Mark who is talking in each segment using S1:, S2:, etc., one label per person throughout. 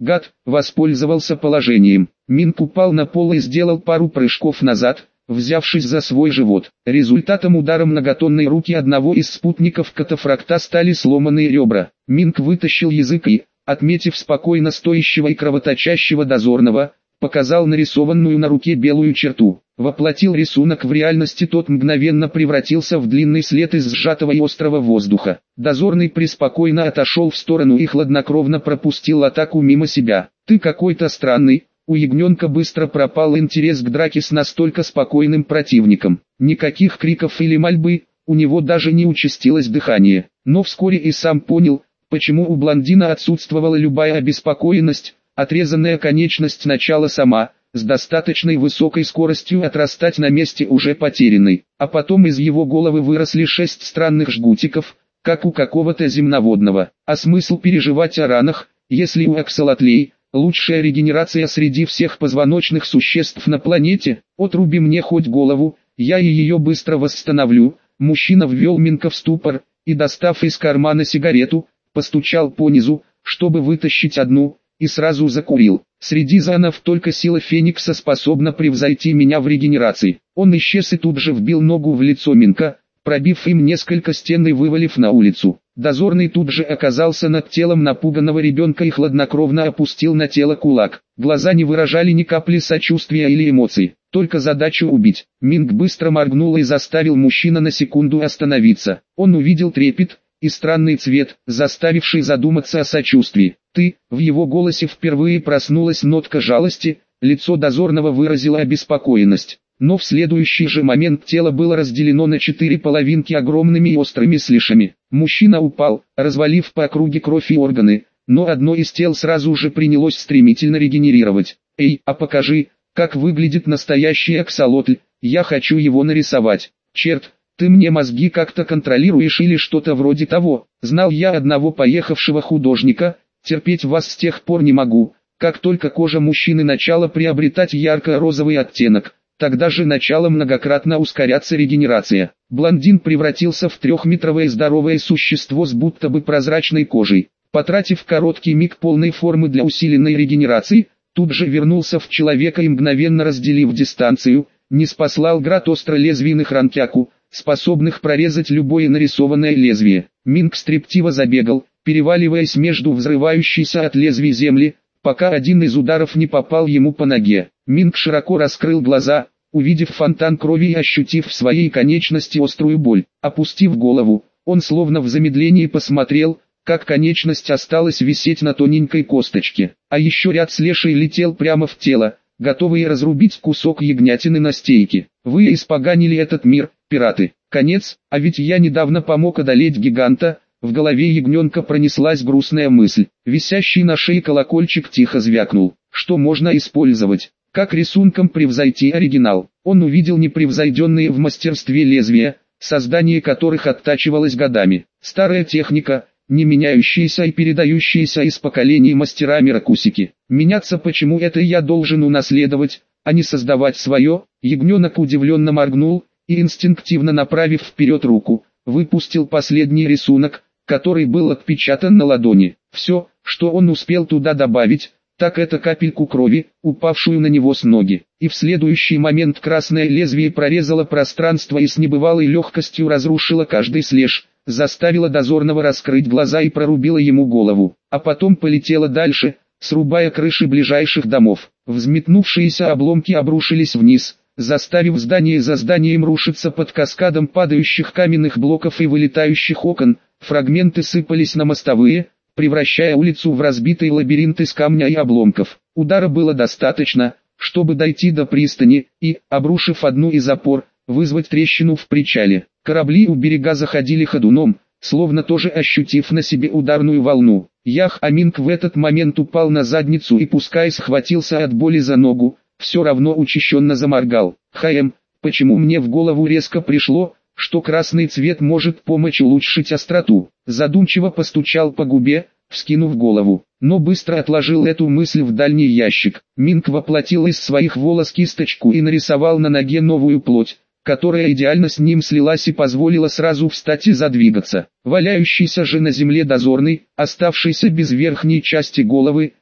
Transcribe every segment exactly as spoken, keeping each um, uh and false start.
S1: Гад воспользовался положением. Минг упал на пол и сделал пару прыжков назад, взявшись за свой живот. Результатом удара многотонной руки одного из спутников катафракта стали сломанные ребра. Минг вытащил язык и, отметив спокойно стоящего и кровоточащего дозорного, показал нарисованную на руке белую черту. Воплотил рисунок в реальности, тот мгновенно превратился в длинный след из сжатого и острого воздуха. Дозорный преспокойно отошел в сторону и хладнокровно пропустил атаку мимо себя. «Ты какой-то странный». У ягненка быстро пропал интерес к драке с настолько спокойным противником. Никаких криков или мольбы, у него даже не участилось дыхание. Но вскоре и сам понял, почему у блондина отсутствовала любая обеспокоенность. Отрезанная конечность начала сама, с достаточной высокой скоростью отрастать на месте уже потерянной. А потом из его головы выросли шесть странных жгутиков, как у какого-то земноводного. А смысл переживать о ранах, если у аксолотлей лучшая регенерация среди всех позвоночных существ на планете? Отруби мне хоть голову, я и ее быстро восстановлю. Мужчина ввел Минка в ступор, и, достав из кармана сигарету, постучал по низу, чтобы вытащить одну, и сразу закурил. Среди зонов только сила Феникса способна превзойти меня в регенерации. Он исчез и тут же вбил ногу в лицо Минка, пробив им несколько стен и вывалив на улицу. Дозорный тут же оказался над телом напуганного ребенка и хладнокровно опустил на тело кулак. Глаза не выражали ни капли сочувствия или эмоций, только задачу убить. Минг быстро моргнул и заставил мужчину на секунду остановиться. Он увидел трепет и странный цвет, заставивший задуматься о сочувствии. «Ты», в его голосе впервые проснулась нотка жалости, лицо дозорного выразило обеспокоенность. Но в следующий же момент тело было разделено на четыре половинки огромными и острыми слишами. Мужчина упал, развалив по округе кровь и органы, но одно из тел сразу же принялось стремительно регенерировать. «Эй, а покажи, как выглядит настоящий аксолотль, я хочу его нарисовать». «Черт, ты мне мозги как-то контролируешь или что-то вроде того. Знал я одного поехавшего художника, терпеть вас с тех пор не могу. Как только кожа мужчины начала приобретать ярко-розовый оттенок, тогда же начала многократно ускоряться регенерация. Блондин превратился в трехметровое здоровое существо с будто бы прозрачной кожей. Потратив короткий миг полной формы для усиленной регенерации, тут же вернулся в человека и мгновенно разделив дистанцию, не спаслал град остролезвийных ранкяку, способных прорезать любое нарисованное лезвие. Минг стриптиво забегал, переваливаясь между взрывающейся от лезвий земли, пока один из ударов не попал ему по ноге. Минг широко раскрыл глаза, увидев фонтан крови и ощутив в своей конечности острую боль. Опустив голову, он словно в замедлении посмотрел, как конечность осталась висеть на тоненькой косточке. А еще ряд слешей летел прямо в тело, готовые разрубить кусок ягнятины на стейке. «Вы испоганили этот мир, пираты. Конец, а ведь я недавно помог одолеть гиганта». В голове ягненка пронеслась грустная мысль. Висящий на шее колокольчик тихо звякнул. Что можно использовать? Как рисунком превзойти оригинал? Он увидел непревзойденные в мастерстве лезвия, создание которых оттачивалось годами. Старая техника, не меняющаяся и передающаяся из поколений мастерами ракусики. Меняться, почему это я должен унаследовать, а не создавать свое? Ягненок удивленно моргнул и, инстинктивно направив вперед руку, выпустил последний рисунок, который был отпечатан на ладони. Все, что он успел туда добавить, так это капельку крови, упавшую на него с ноги. И в следующий момент красное лезвие прорезало пространство и с небывалой легкостью разрушило каждый слеш, заставило дозорного раскрыть глаза и прорубило ему голову. А потом полетело дальше, срубая крыши ближайших домов. Взметнувшиеся обломки обрушились вниз, заставив здание за зданием рушиться под каскадом падающих каменных блоков и вылетающих окон. Фрагменты сыпались на мостовые, превращая улицу в разбитый лабиринт из камня и обломков. Удара было достаточно, чтобы дойти до пристани и, обрушив одну из опор, вызвать трещину в причале. Корабли у берега заходили ходуном, словно тоже ощутив на себе ударную волну. Ях Аминг в этот момент упал на задницу и, пускай схватился от боли за ногу, все равно учащенно заморгал. «Хаем, почему мне в голову резко пришло, что красный цвет может помочь улучшить остроту?» Задумчиво постучал по губе, вскинув голову, но быстро отложил эту мысль в дальний ящик. Минг воплотил из своих волос кисточку и нарисовал на ноге новую плоть, которая идеально с ним слилась и позволила сразу встать и задвигаться. Валяющийся же на земле дозорный, оставшийся без верхней части головы,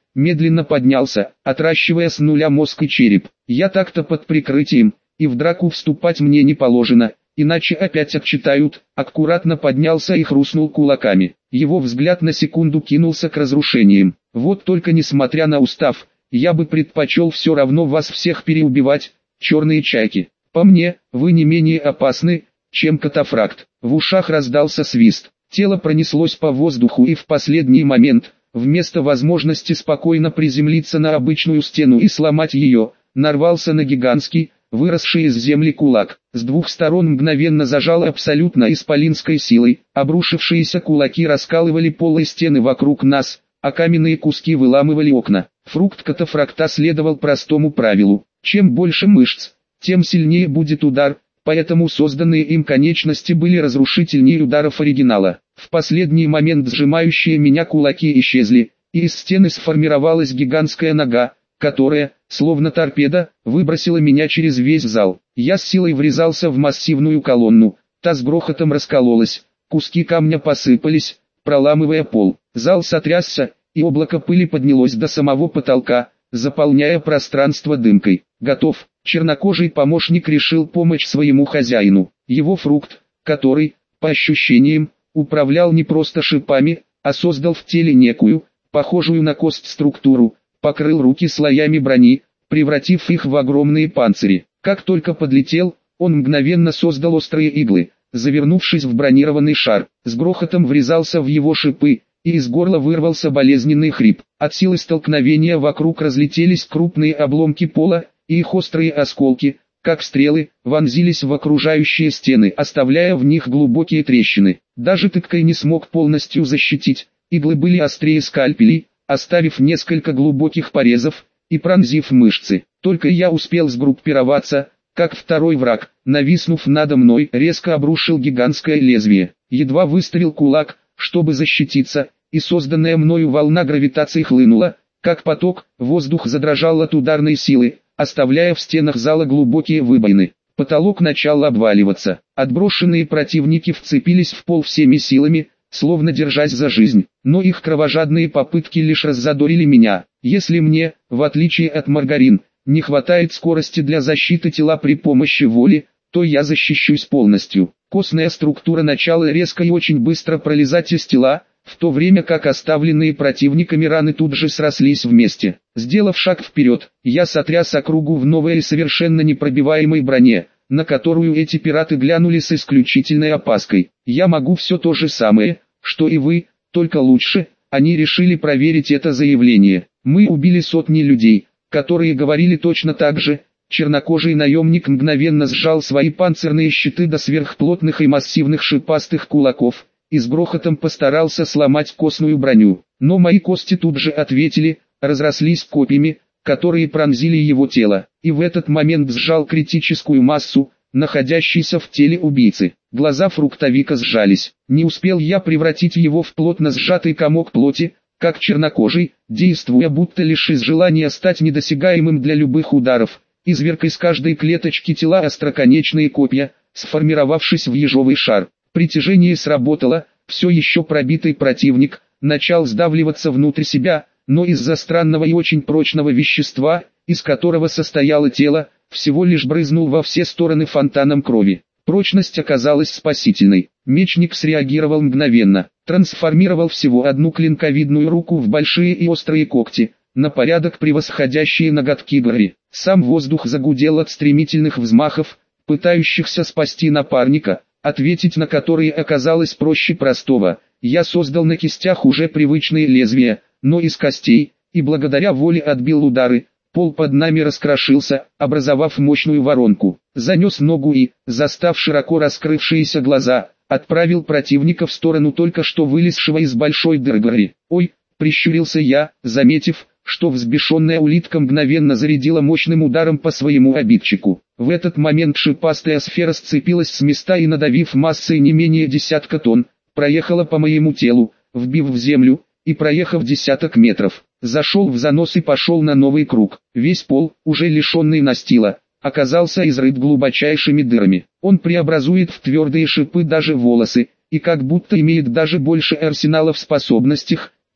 S1: медленно поднялся, отращивая с нуля мозг и череп. Я так-то под прикрытием, и в драку вступать мне не положено, иначе опять отчитают. Аккуратно поднялся и хрустнул кулаками. Его взгляд на секунду кинулся к разрушениям. Вот только несмотря на устав, я бы предпочел все равно вас всех переубивать, черные чайки. По мне, вы не менее опасны, чем катафракт. В ушах раздался свист. Тело пронеслось по воздуху и в последний момент, вместо возможности спокойно приземлиться на обычную стену и сломать ее, нарвался на гигантский, выросший из земли кулак. С двух сторон мгновенно зажал абсолютно исполинской силой, обрушившиеся кулаки раскалывали полы стены вокруг нас, а каменные куски выламывали окна. Фрукт катафракта следовал простому правилу: чем больше мышц, тем сильнее будет удар, поэтому созданные им конечности были разрушительнее ударов оригинала. В последний момент сжимающие меня кулаки исчезли, и из стены сформировалась гигантская нога, которая, словно торпеда, выбросила меня через весь зал. Я с силой врезался в массивную колонну, та с грохотом раскололась, куски камня посыпались, проламывая пол. Зал сотрясся, и облако пыли поднялось до самого потолка, заполняя пространство дымкой. Готов. Чернокожий помощник решил помочь своему хозяину. Его фрукт, который, по ощущениям, управлял не просто шипами, а создал в теле некую, похожую на кость структуру, покрыл руки слоями брони, превратив их в огромные панцири. Как только подлетел, он мгновенно создал острые иглы, завернувшись в бронированный шар, с грохотом врезался в его шипы, и из горла вырвался болезненный хрип. От силы столкновения вокруг разлетелись крупные обломки пола, и их острые осколки, как стрелы, вонзились в окружающие стены, оставляя в них глубокие трещины. Даже тыккой не смог полностью защитить, иглы были острее скальпелей, оставив несколько глубоких порезов и пронзив мышцы. Только я успел сгруппироваться, как второй враг, нависнув надо мной, резко обрушил гигантское лезвие. Едва выставил кулак, чтобы защититься, и созданная мною волна гравитации хлынула, как поток, воздух задрожал от ударной силы, оставляя в стенах зала глубокие выбоины. Потолок начал обваливаться. Отброшенные противники вцепились в пол всеми силами, словно держась за жизнь, но их кровожадные попытки лишь раззадорили меня. Если мне, в отличие от Маргарин, не хватает скорости для защиты тела при помощи воли, то я защищусь полностью. Костная структура начала резко и очень быстро пролезать из тела, в то время как оставленные противниками раны тут же срослись вместе. Сделав шаг вперед, я сотряс округу в новой и совершенно непробиваемой броне, на которую эти пираты глянули с исключительной опаской. Я могу все то же самое, что и вы, только лучше. Они решили проверить это заявление. Мы убили сотни людей, которые говорили точно так же. Чернокожий наемник мгновенно сжал свои панцирные щиты до сверхплотных и массивных шипастых кулаков, и с грохотом постарался сломать костную броню. Но мои кости тут же ответили, разрослись копьями, которые пронзили его тело, и в этот момент сжал критическую массу, находящейся в теле убийцы. Глаза фруктовика сжались. Не успел я превратить его в плотно сжатый комок плоти, как чернокожий, действуя будто лишь из желания стать недосягаемым для любых ударов, изверг из каждой клеточки тела остроконечные копья, сформировавшись в ежовый шар. Притяжение сработало, все еще пробитый противник начал сдавливаться внутрь себя, но из-за странного и очень прочного вещества, из которого состояло тело, всего лишь брызнул во все стороны фонтаном крови. Прочность оказалась спасительной. Мечник среагировал мгновенно, трансформировал всего одну клинковидную руку в большие и острые когти, на порядок превосходящие ноготки Гарри. Сам воздух загудел от стремительных взмахов, пытающихся спасти напарника, ответить на которые оказалось проще простого. Я создал на кистях уже привычные лезвия, но из костей, и благодаря воле отбил удары. Пол под нами раскрошился, образовав мощную воронку. Занес ногу и, застав широко раскрывшиеся глаза, отправил противника в сторону только что вылезшего из большой дыры. «Ой!» — прищурился я, заметив, что взбешенная улитка мгновенно зарядила мощным ударом по своему обидчику. В этот момент шипастая сфера сцепилась с места и, надавив массой не менее десятка тонн, проехала по моему телу, вбив в землю, и проехав десяток метров, зашел в занос и пошел на новый круг. Весь пол, уже лишенный настила, оказался изрыт глубочайшими дырами. Он преобразует в твердые шипы даже волосы, и как будто имеет даже больше арсенала в способностях,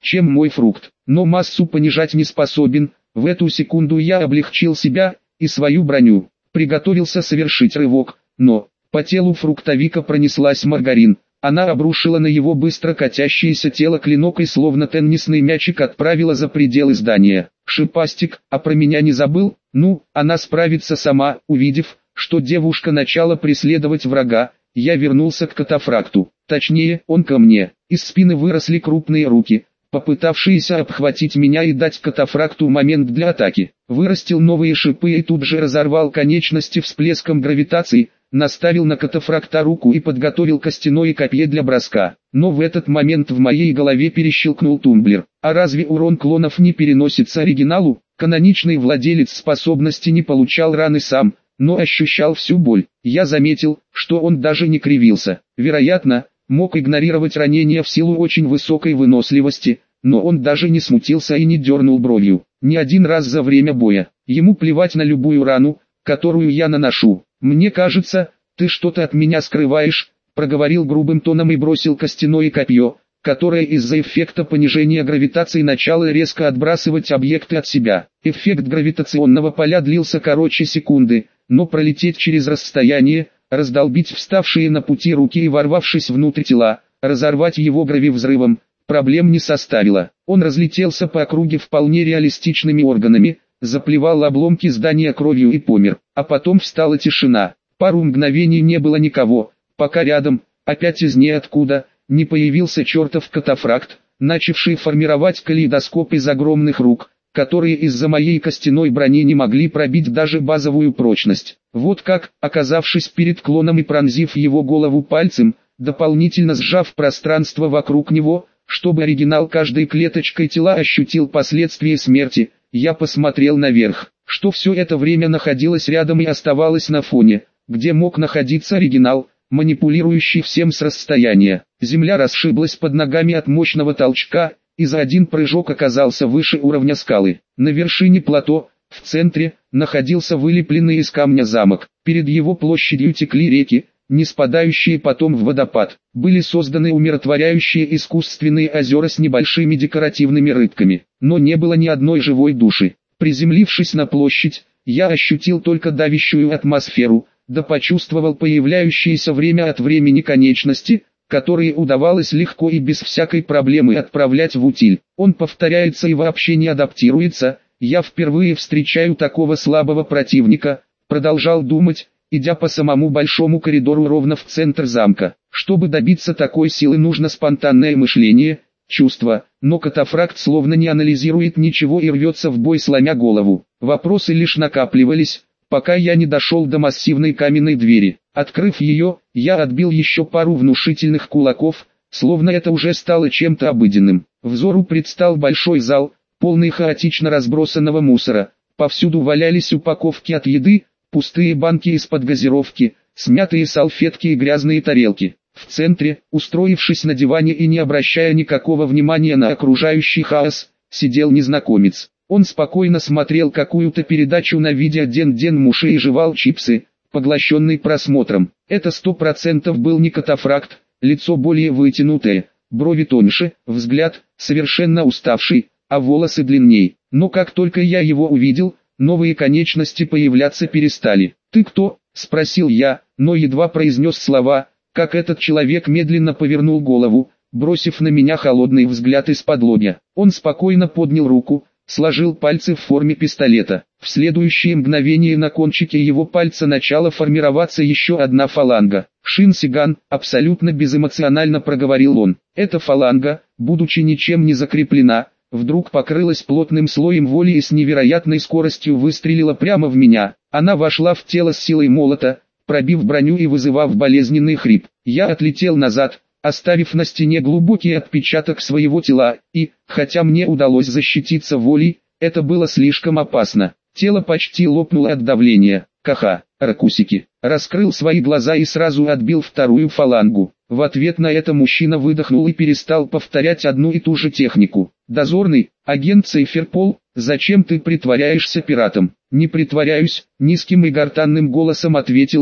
S1: чем мой фрукт, но массу понижать не способен. В эту секунду я облегчил себя и свою броню, приготовился совершить рывок, но по телу фруктовика пронеслась Маргарин. Она обрушила на его быстро катящееся тело клинок и словно теннисный мячик отправила за пределы здания. Шипастик, а про меня не забыл? Ну, она справится сама. Увидев, что девушка начала преследовать врага, я вернулся к катафракту. Точнее, он ко мне. Из спины выросли крупные руки, попытавшиеся обхватить меня и дать катафракту момент для атаки. Вырастил новые шипы и тут же разорвал конечности всплеском гравитации, наставил на катафракта руку и подготовил костяное копье для броска. Но в этот момент в моей голове перещелкнул тумблер. А разве урон клонов не переносится оригиналу? Каноничный владелец способности не получал раны сам, но ощущал всю боль. Я заметил, что он даже не кривился. Вероятно, мог игнорировать ранения в силу очень высокой выносливости, но он даже не смутился и не дернул бровью. Ни один раз за время боя. Ему плевать на любую рану, которую я наношу. «Мне кажется, ты что-то от меня скрываешь», — проговорил грубым тоном и бросил костяное копье, которое из-за эффекта понижения гравитации начало резко отбрасывать объекты от себя. Эффект гравитационного поля длился короче секунды, но пролететь через расстояние, раздолбить вставшие на пути руки и ворвавшись внутрь тела, разорвать его гравивзрывом, проблем не составило. Он разлетелся по округе вполне реалистичными органами, заплевал обломки здания кровью и помер. А потом встала тишина. Пару мгновений не было никого, пока рядом, опять из ниоткуда, не появился чертов катафракт, начавший формировать калейдоскоп из огромных рук, которые из-за моей костяной брони не могли пробить даже базовую прочность. Вот как, оказавшись перед клоном и пронзив его голову пальцем, дополнительно сжав пространство вокруг него, чтобы оригинал каждой клеточкой тела ощутил последствия смерти, я посмотрел наверх, что все это время находилось рядом и оставалось на фоне, где мог находиться оригинал, манипулирующий всем с расстояния. Земля расшиблась под ногами от мощного толчка, и за один прыжок оказался выше уровня скалы. На вершине плато, в центре, находился вылепленный из камня замок. Перед его площадью текли реки, не спадающие потом в водопад. Были созданы умиротворяющие искусственные озера с небольшими декоративными рыбками, но не было ни одной живой души. Приземлившись на площадь, я ощутил только давящую атмосферу, да почувствовал появляющиеся время от времени конечности, которые удавалось легко и без всякой проблемы отправлять в утиль. Он повторяется и вообще не адаптируется. Я впервые встречаю такого слабого противника, продолжал думать, идя по самому большому коридору ровно в центр замка. Чтобы добиться такой силы, нужно спонтанное мышление, чувство, но катафракт словно не анализирует ничего и рвется в бой, сломя голову. Вопросы лишь накапливались, пока я не дошел до массивной каменной двери. Открыв ее, я отбил еще пару внушительных кулаков, словно это уже стало чем-то обыденным. Взору предстал большой зал, полный хаотично разбросанного мусора. Повсюду валялись упаковки от еды, пустые банки из-под газировки, смятые салфетки и грязные тарелки. В центре, устроившись на диване и не обращая никакого внимания на окружающий хаос, сидел незнакомец. Он спокойно смотрел какую-то передачу на видео Ден-Ден Муши и жевал чипсы, поглощенный просмотром. Это сто процентов был не катафракт, лицо более вытянутое, брови тоньше, взгляд совершенно уставший, а волосы длинней. Но как только я его увидел, новые конечности появляться перестали. «Ты кто?» – спросил я, но едва произнес слова, как этот человек медленно повернул голову, бросив на меня холодный взгляд из-под лобья. Он спокойно поднял руку, сложил пальцы в форме пистолета. В следующее мгновение на кончике его пальца начала формироваться еще одна фаланга. «Шин-Сиган», абсолютно безэмоционально проговорил он. Эта фаланга, будучи ничем не закреплена, вдруг покрылась плотным слоем воли и с невероятной скоростью выстрелила прямо в меня. Она вошла в тело с силой молота, пробив броню и вызывав болезненный хрип. Я отлетел назад, оставив на стене глубокий отпечаток своего тела, и, хотя мне удалось защититься волей, это было слишком опасно. Тело почти лопнуло от давления. Ка-ха, ракусики. Раскрыл свои глаза и сразу отбил вторую фалангу. В ответ на это мужчина выдохнул и перестал повторять одну и ту же технику. «Дозорный, агент Сейферпол, зачем ты притворяешься пиратом?» «Не притворяюсь», — низким и гортанным голосом ответил он.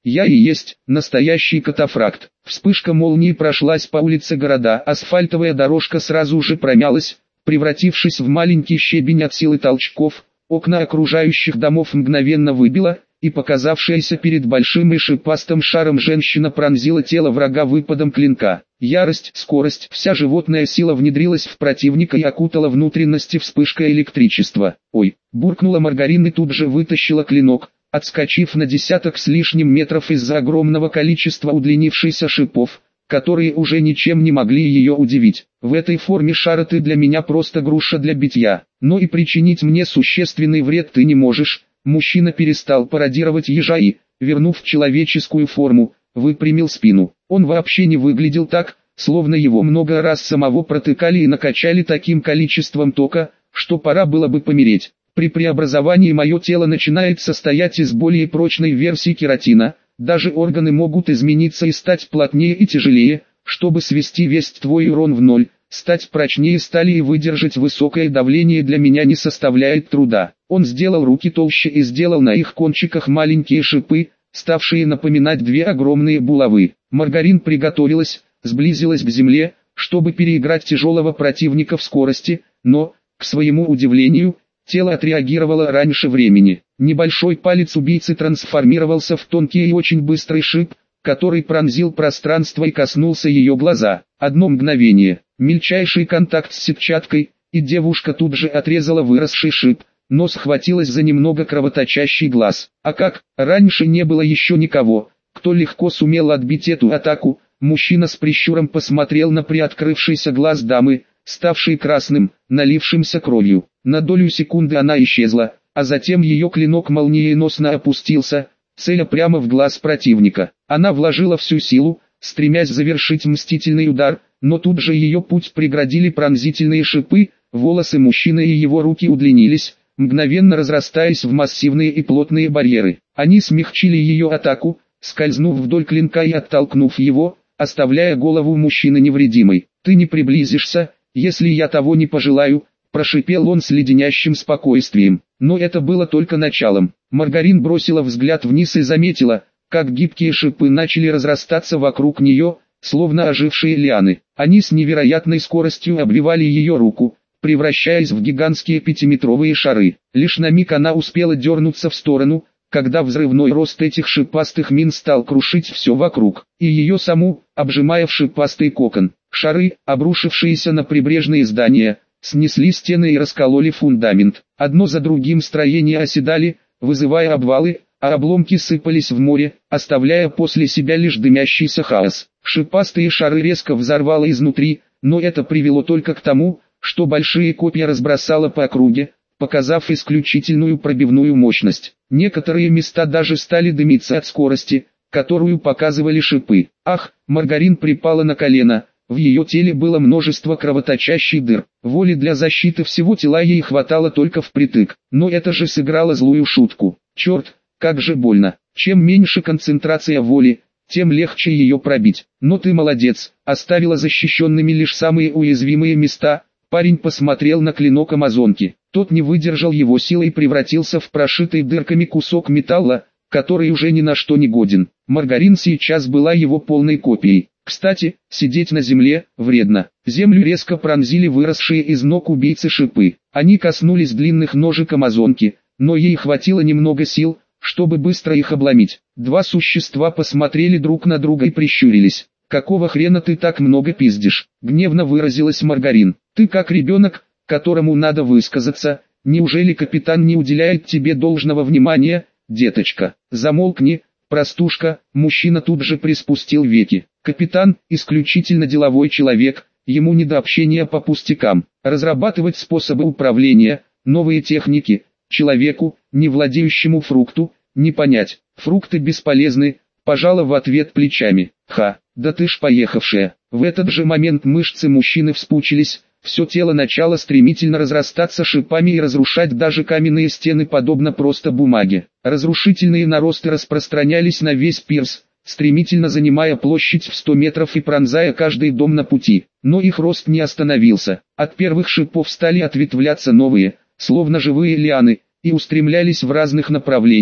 S1: Я и есть настоящий катафракт. Вспышка молнии прошлась по улице города, асфальтовая дорожка сразу же промялась, превратившись в маленький щебень от силы толчков, окна окружающих домов мгновенно выбило, и показавшаяся перед большим и шипастым шаром женщина пронзила тело врага выпадом клинка. Ярость, скорость, вся животная сила внедрилась в противника и окутала внутренности вспышкой электричества. «Ой!» – буркнула Маргарин и тут же вытащила клинок, отскочив на десяток с лишним метров из-за огромного количества удлинившихся шипов, которые уже ничем не могли ее удивить. «В этой форме шара ты для меня просто груша для битья, но и причинить мне существенный вред ты не можешь». Мужчина перестал пародировать ежа и, вернув человеческую форму, выпрямил спину. Он вообще не выглядел так, словно его много раз самого протыкали и накачали таким количеством тока, что пора было бы помереть. При преобразовании мое тело начинает состоять из более прочной версии кератина, даже органы могут измениться и стать плотнее и тяжелее, чтобы свести весь твой урон в ноль. Стать прочнее стали и выдержать высокое давление для меня не составляет труда. Он сделал руки толще и сделал на их кончиках маленькие шипы, ставшие напоминать две огромные булавы. Маргарин приготовилась, сблизилась к земле, чтобы переиграть тяжелого противника в скорости, но, к своему удивлению, тело отреагировало раньше времени. Небольшой палец убийцы трансформировался в тонкий и очень быстрый шип, который пронзил пространство и коснулся ее глаза. Одно мгновение, мельчайший контакт с сетчаткой, и девушка тут же отрезала выросший шип, но схватилась за немного кровоточащий глаз. А как, раньше не было еще никого, кто легко сумел отбить эту атаку. Мужчина с прищуром посмотрел на приоткрывшийся глаз дамы, ставший красным, налившимся кровью. На долю секунды она исчезла, а затем ее клинок молниеносно опустился, целя прямо в глаз противника. Она вложила всю силу, стремясь завершить мстительный удар, но тут же ее путь преградили пронзительные шипы, волосы мужчины и его руки удлинились, мгновенно разрастаясь в массивные и плотные барьеры. Они смягчили ее атаку, скользнув вдоль клинка и оттолкнув его, оставляя голову мужчины невредимой. «Ты не приблизишься, если я того не пожелаю», – прошипел он с леденящим спокойствием. Но это было только началом. Маргарин бросила взгляд вниз и заметила, как гибкие шипы начали разрастаться вокруг нее, словно ожившие лианы. Они с невероятной скоростью обвивали ее руку, превращаясь в гигантские пятиметровые шары. Лишь на миг она успела дернуться в сторону, когда взрывной рост этих шипастых мин стал крушить все вокруг, и ее саму, обжимая в шипастый кокон. Шары, обрушившиеся на прибрежные здания, снесли стены и раскололи фундамент. Одно за другим строения оседали, вызывая обвалы, а обломки сыпались в море, оставляя после себя лишь дымящийся хаос. Шипастые шары резко взорвало изнутри, но это привело только к тому, что большие копья разбросало по округе, показав исключительную пробивную мощность. Некоторые места даже стали дымиться от скорости, которую показывали шипы. Ах, Маргарин припала на колено, в ее теле было множество кровоточащих дыр. Воли для защиты всего тела ей хватало только впритык, но это же сыграло злую шутку. Черт, как же больно. Чем меньше концентрация воли, тем легче ее пробить. Но ты молодец, оставила защищенными лишь самые уязвимые места. Парень посмотрел на клинок амазонки. Тот не выдержал его силы и превратился в прошитый дырками кусок металла, который уже ни на что не годен. Маргарин сейчас была его полной копией. Кстати, сидеть на земле вредно. Землю резко пронзили выросшие из ног убийцы шипы. Они коснулись длинных ножек амазонки, но ей хватило немного сил, чтобы быстро их обломить. Два существа посмотрели друг на друга и прищурились. «Какого хрена ты так много пиздишь?» — гневно выразилась Маргарин. «Ты как ребенок, которому надо высказаться. Неужели капитан не уделяет тебе должного внимания, деточка? Замолкни, простушка». Мужчина тут же приспустил веки. Капитан – исключительно деловой человек, ему не до общения по пустякам. Разрабатывать способы управления, новые техники, человеку, не владеющему фрукту, не понять. Фрукты бесполезны, пожала в ответ плечами. Ха, да ты ж поехавшая. В этот же момент мышцы мужчины вспучились, все тело начало стремительно разрастаться шипами и разрушать даже каменные стены подобно просто бумаге. Разрушительные наросты распространялись на весь пирс, стремительно занимая площадь в сто метров и пронзая каждый дом на пути. Но их рост не остановился. От первых шипов стали ответвляться новые, словно живые лианы, и устремлялись в разных направлениях,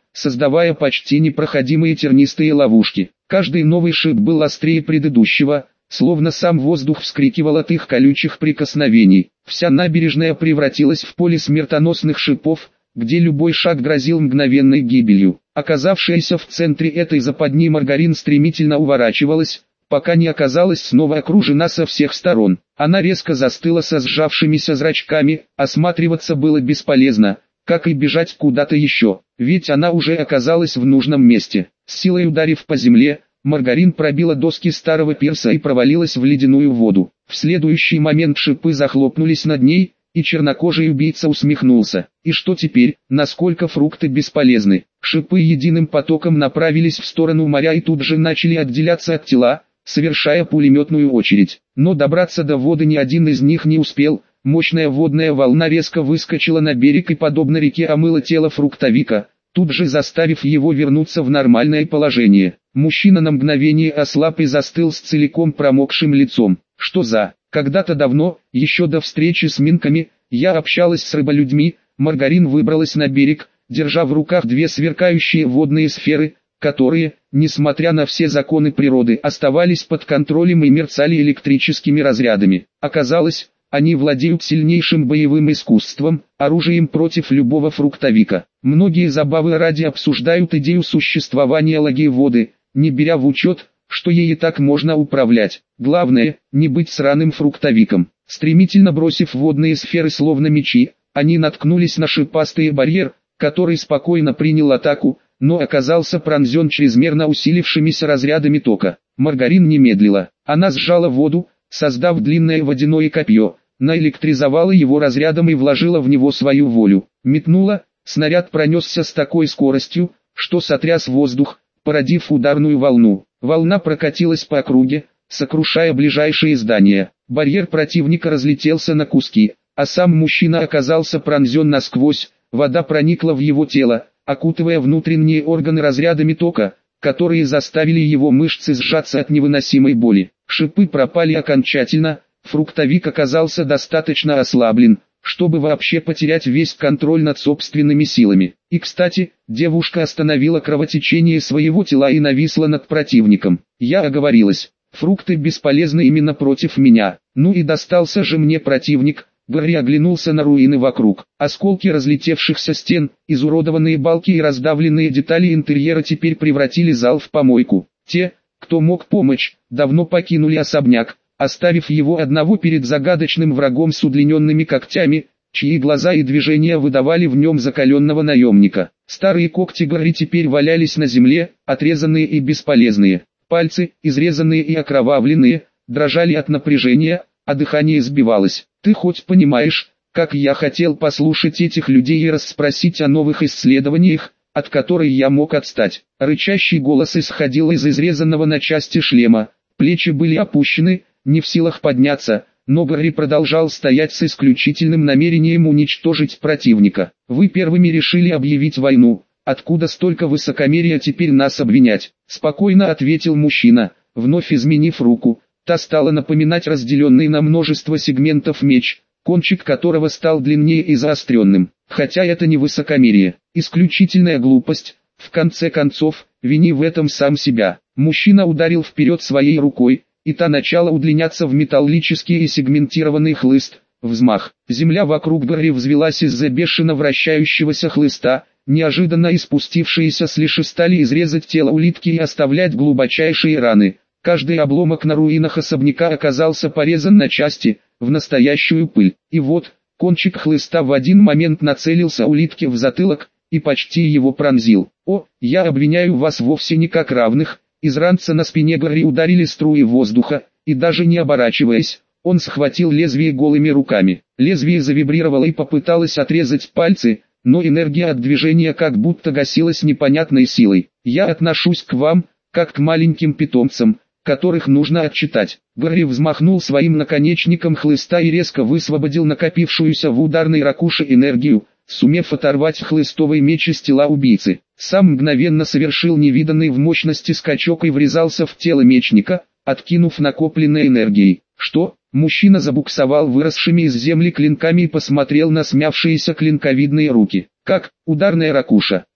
S1: создавая почти непроходимые тернистые ловушки. Каждый новый шип был острее предыдущего, словно сам воздух вскрикивал от их колючих прикосновений. Вся набережная превратилась в поле смертоносных шипов, где любой шаг грозил мгновенной гибелью. Оказавшаяся в центре этой западни Маргарин стремительно уворачивалась, пока не оказалась снова окружена со всех сторон. Она резко застыла со сжавшимися зрачками, осматриваться было бесполезно, как и бежать куда-то еще, ведь она уже оказалась в нужном месте. С силой ударив по земле, Маргарин пробила доски старого пирса и провалилась в ледяную воду. В следующий момент шипы захлопнулись над ней, и чернокожий убийца усмехнулся. И что теперь, насколько фрукты бесполезны? Шипы единым потоком направились в сторону моря и тут же начали отделяться от тела, совершая пулеметную очередь. Но добраться до воды ни один из них не успел. Мощная водная волна резко выскочила на берег и подобно реке омыла тело фруктовика, тут же заставив его вернуться в нормальное положение. Мужчина на мгновение ослаб и застыл с целиком промокшим лицом. Что за... Когда-то давно, еще до встречи с минками, я общалась с рыболюдьми. Маргарин выбралась на берег, держа в руках две сверкающие водные сферы, которые, несмотря на все законы природы, оставались под контролем и мерцали электрическими разрядами. Оказалось, они владеют сильнейшим боевым искусством, оружием против любого фруктовика. Многие забавы ради обсуждают идею существования лаги-воды, не беря в учет, что ей и так можно управлять. Главное, не быть сраным фруктовиком. Стремительно бросив водные сферы словно мечи, они наткнулись на шипастый барьер, который спокойно принял атаку, но оказался пронзен чрезмерно усилившимися разрядами тока. Маргарин не медлила. Она сжала воду, создав длинное водяное копье, наэлектризовала его разрядом и вложила в него свою волю. Метнула, снаряд пронесся с такой скоростью, что сотряс воздух, породив ударную волну. Волна прокатилась по округе, сокрушая ближайшие здания. Барьер противника разлетелся на куски, а сам мужчина оказался пронзен насквозь. Вода проникла в его тело, окутывая внутренние органы разрядами тока, которые заставили его мышцы сжаться от невыносимой боли. Шипы пропали окончательно, фруктовик оказался достаточно ослаблен, чтобы вообще потерять весь контроль над собственными силами. И кстати, девушка остановила кровотечение своего тела и нависла над противником. Я оговорилась, фрукты бесполезны именно против меня. Ну и достался же мне противник. Гарри оглянулся на руины вокруг. Осколки разлетевшихся стен, изуродованные балки и раздавленные детали интерьера теперь превратили зал в помойку. Те, кто мог помочь, давно покинули особняк, оставив его одного перед загадочным врагом с удлиненными когтями, чьи глаза и движения выдавали в нем закаленного наемника. Старые когти Гарри теперь валялись на земле, отрезанные и бесполезные. Пальцы, изрезанные и окровавленные, дрожали от напряжения, а дыхание сбивалось. «Ты хоть понимаешь, как я хотел послушать этих людей и расспросить о новых исследованиях, от которых я мог отстать?» Рычащий голос исходил из изрезанного на части шлема, плечи были опущены, не в силах подняться, но Гарри продолжал стоять с исключительным намерением уничтожить противника. «Вы первыми решили объявить войну, откуда столько высокомерия теперь нас обвинять?» Спокойно ответил мужчина, вновь изменив руку. Та стала напоминать разделенный на множество сегментов меч, кончик которого стал длиннее и заостренным. Хотя это не высокомерие, исключительная глупость. В конце концов, вини в этом сам себя. Мужчина ударил вперед своей рукой, и та начала удлиняться в металлический и сегментированный хлыст. Взмах. Земля вокруг Гарри взвелась из-за бешено вращающегося хлыста. Неожиданно испустившиеся слиши стали изрезать тело улитки и оставлять глубочайшие раны. Каждый обломок на руинах особняка оказался порезан на части, в настоящую пыль. И вот, кончик хлыста в один момент нацелился улитке в затылок, и почти его пронзил. «О, я обвиняю вас вовсе не как равных». Из ранца на спине Гарри ударили струи воздуха, и даже не оборачиваясь, он схватил лезвие голыми руками. Лезвие завибрировало и попыталось отрезать пальцы, но энергия от движения как будто гасилась непонятной силой. «Я отношусь к вам, как к маленьким питомцам, которых нужно отчитать». Гарри взмахнул своим наконечником хлыста и резко высвободил накопившуюся в ударной ракуше энергию, сумев оторвать хлыстовый меч из тела убийцы. Сам мгновенно совершил невиданный в мощности скачок и врезался в тело мечника, откинув накопленной энергией. «Что?» Мужчина забуксовал выросшими из земли клинками и посмотрел на смявшиеся клинковидные руки. «Как? Ударная ракуша?»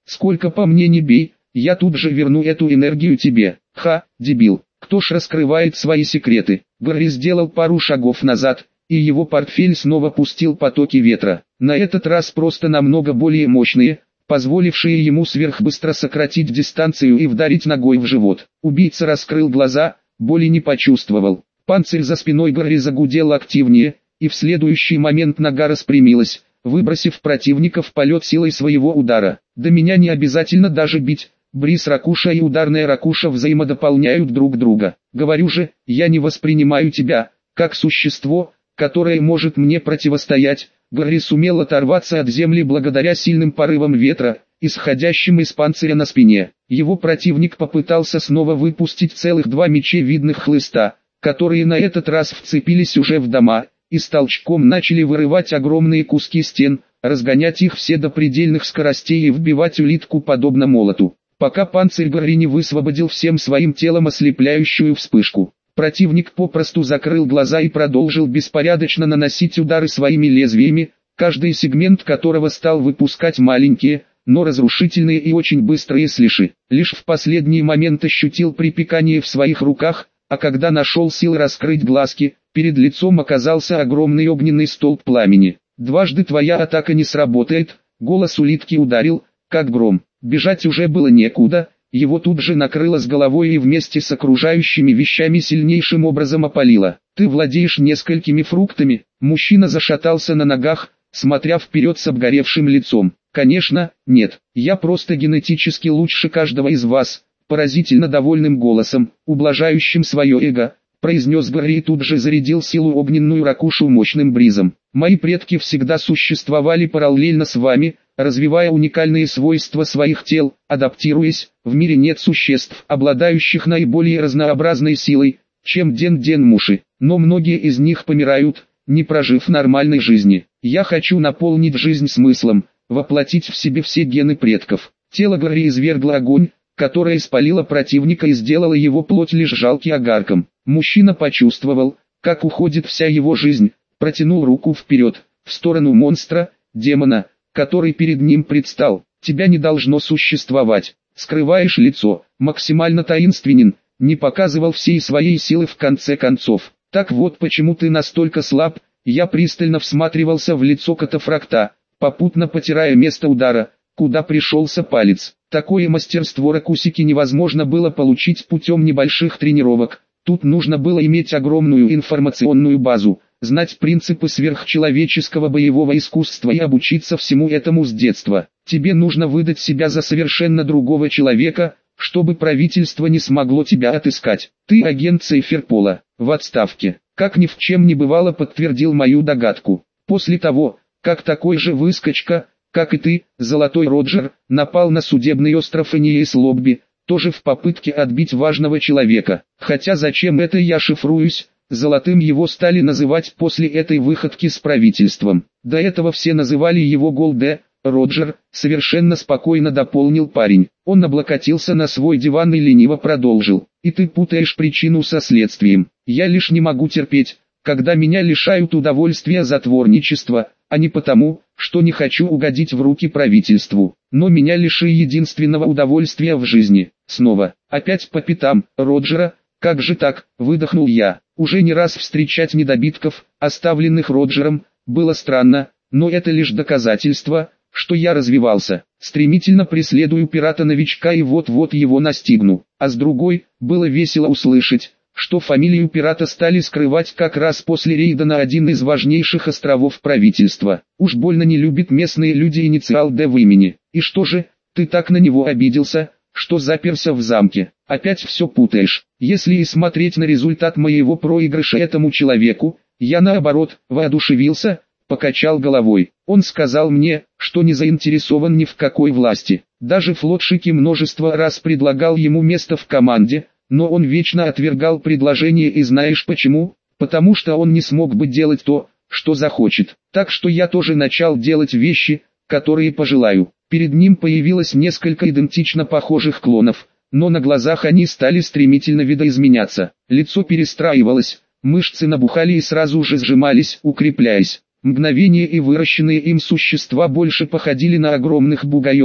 S1: Сколько по мне не бей, я тут же верну эту энергию тебе. Ха, дебил, кто ж раскрывает свои секреты? Гарри сделал пару шагов назад, и его портфель снова пустил потоки ветра, на этот раз просто намного более мощные, позволившие ему сверхбыстро сократить дистанцию и вдарить ногой в живот. Убийца раскрыл глаза, боли не почувствовал. Панцирь за спиной Гарри загудел активнее, и в следующий момент нога распрямилась, выбросив противника в полет силой своего удара. Да меня не обязательно даже бить, бриз-ракуша и ударная ракуша взаимодополняют друг друга. Говорю же, я не воспринимаю тебя, как существо, которое может мне противостоять. Гарри сумел оторваться от земли благодаря сильным порывам ветра, исходящим из панциря на спине. Его противник попытался снова выпустить целых два мечевидных хлыста, которые на этот раз вцепились уже в дома, и с толчком начали вырывать огромные куски стен, разгонять их все до предельных скоростей и вбивать улитку подобно молоту, пока панцирь Гарри не высвободил всем своим телом ослепляющую вспышку. Противник попросту закрыл глаза и продолжил беспорядочно наносить удары своими лезвиями, каждый сегмент которого стал выпускать маленькие, но разрушительные и очень быстрые слиши. Лишь в последний момент ощутил припекание в своих руках, а когда нашел сил раскрыть глазки, перед лицом оказался огромный огненный столб пламени. «Дважды твоя атака не сработает», — голос улитки ударил, как гром. Бежать уже было некуда. Его тут же накрыло с головой и вместе с окружающими вещами сильнейшим образом опалило. «Ты владеешь несколькими фруктами?» Мужчина зашатался на ногах, смотря вперед с обгоревшим лицом. «Конечно, нет, я просто генетически лучше каждого из вас», поразительно довольным голосом, ублажающим свое эго, произнес Гарри и тут же зарядил силу огненную ракушу мощным бризом. «Мои предки всегда существовали параллельно с вами, развивая уникальные свойства своих тел, адаптируясь. В мире нет существ, обладающих наиболее разнообразной силой, чем Ден-Ден-Муши, но многие из них помирают, не прожив нормальной жизни. Я хочу наполнить жизнь смыслом, воплотить в себе все гены предков». Тело Гарри извергло огонь, которое спалило противника и сделало его плоть лишь жалким огарком. Мужчина почувствовал, как уходит вся его жизнь, протянул руку вперед, в сторону монстра, демона, который перед ним предстал. «Тебя не должно существовать. Скрываешь лицо, максимально таинственен, не показывал всей своей силы в конце концов. Так вот почему ты настолько слаб». Я пристально всматривался в лицо катафракта, попутно потирая место удара, куда пришелся палец. Такое мастерство ракусики невозможно было получить путем небольших тренировок. Тут нужно было иметь огромную информационную базу, знать принципы сверхчеловеческого боевого искусства и обучиться всему этому с детства. Тебе нужно выдать себя за совершенно другого человека, чтобы правительство не смогло тебя отыскать. Ты агент Цейферпола, в отставке. Как ни в чем не бывало, подтвердил мою догадку. После того, как такой же выскочка, как и ты, Золотой Роджер, напал на судебный остров Эниэс-Лобби, тоже в попытке отбить важного человека. Хотя зачем это я шифруюсь, Золотым его стали называть после этой выходки с правительством. До этого все называли его Голде, Роджер, совершенно спокойно дополнил парень. Он облокотился на свой диван и лениво продолжил. И ты путаешь причину со следствием. Я лишь не могу терпеть, когда меня лишают удовольствия затворничества, а не потому, что не хочу угодить в руки правительству. Но меня лиши единственного удовольствия в жизни. Снова, опять по пятам, Роджера, как же так, выдохнул я. Уже не раз встречать недобитков, оставленных Роджером, было странно, но это лишь доказательство, что я развивался. Стремительно преследую пирата-новичка и вот-вот его настигну. А с другой, было весело услышать, что фамилию пирата стали скрывать как раз после рейда на один из важнейших островов правительства. Уж больно не любят местные люди инициал Д в имени. И что же, ты так на него обиделся, что заперся в замке? Опять все путаешь. Если и смотреть на результат моего проигрыша этому человеку, я наоборот, воодушевился, покачал головой. Он сказал мне, что не заинтересован ни в какой власти. Даже флот Шики множество раз предлагал ему место в команде, но он вечно отвергал предложение, и знаешь почему? Потому что он не смог бы делать то, что захочет. Так что я тоже начал делать вещи, которые пожелаю. Перед ним появилось несколько идентично похожих клонов, но на глазах они стали стремительно видоизменяться. Лицо перестраивалось, мышцы набухали и сразу же сжимались, укрепляясь. Мгновение и выращенные им существа больше походили на огромных бугаев,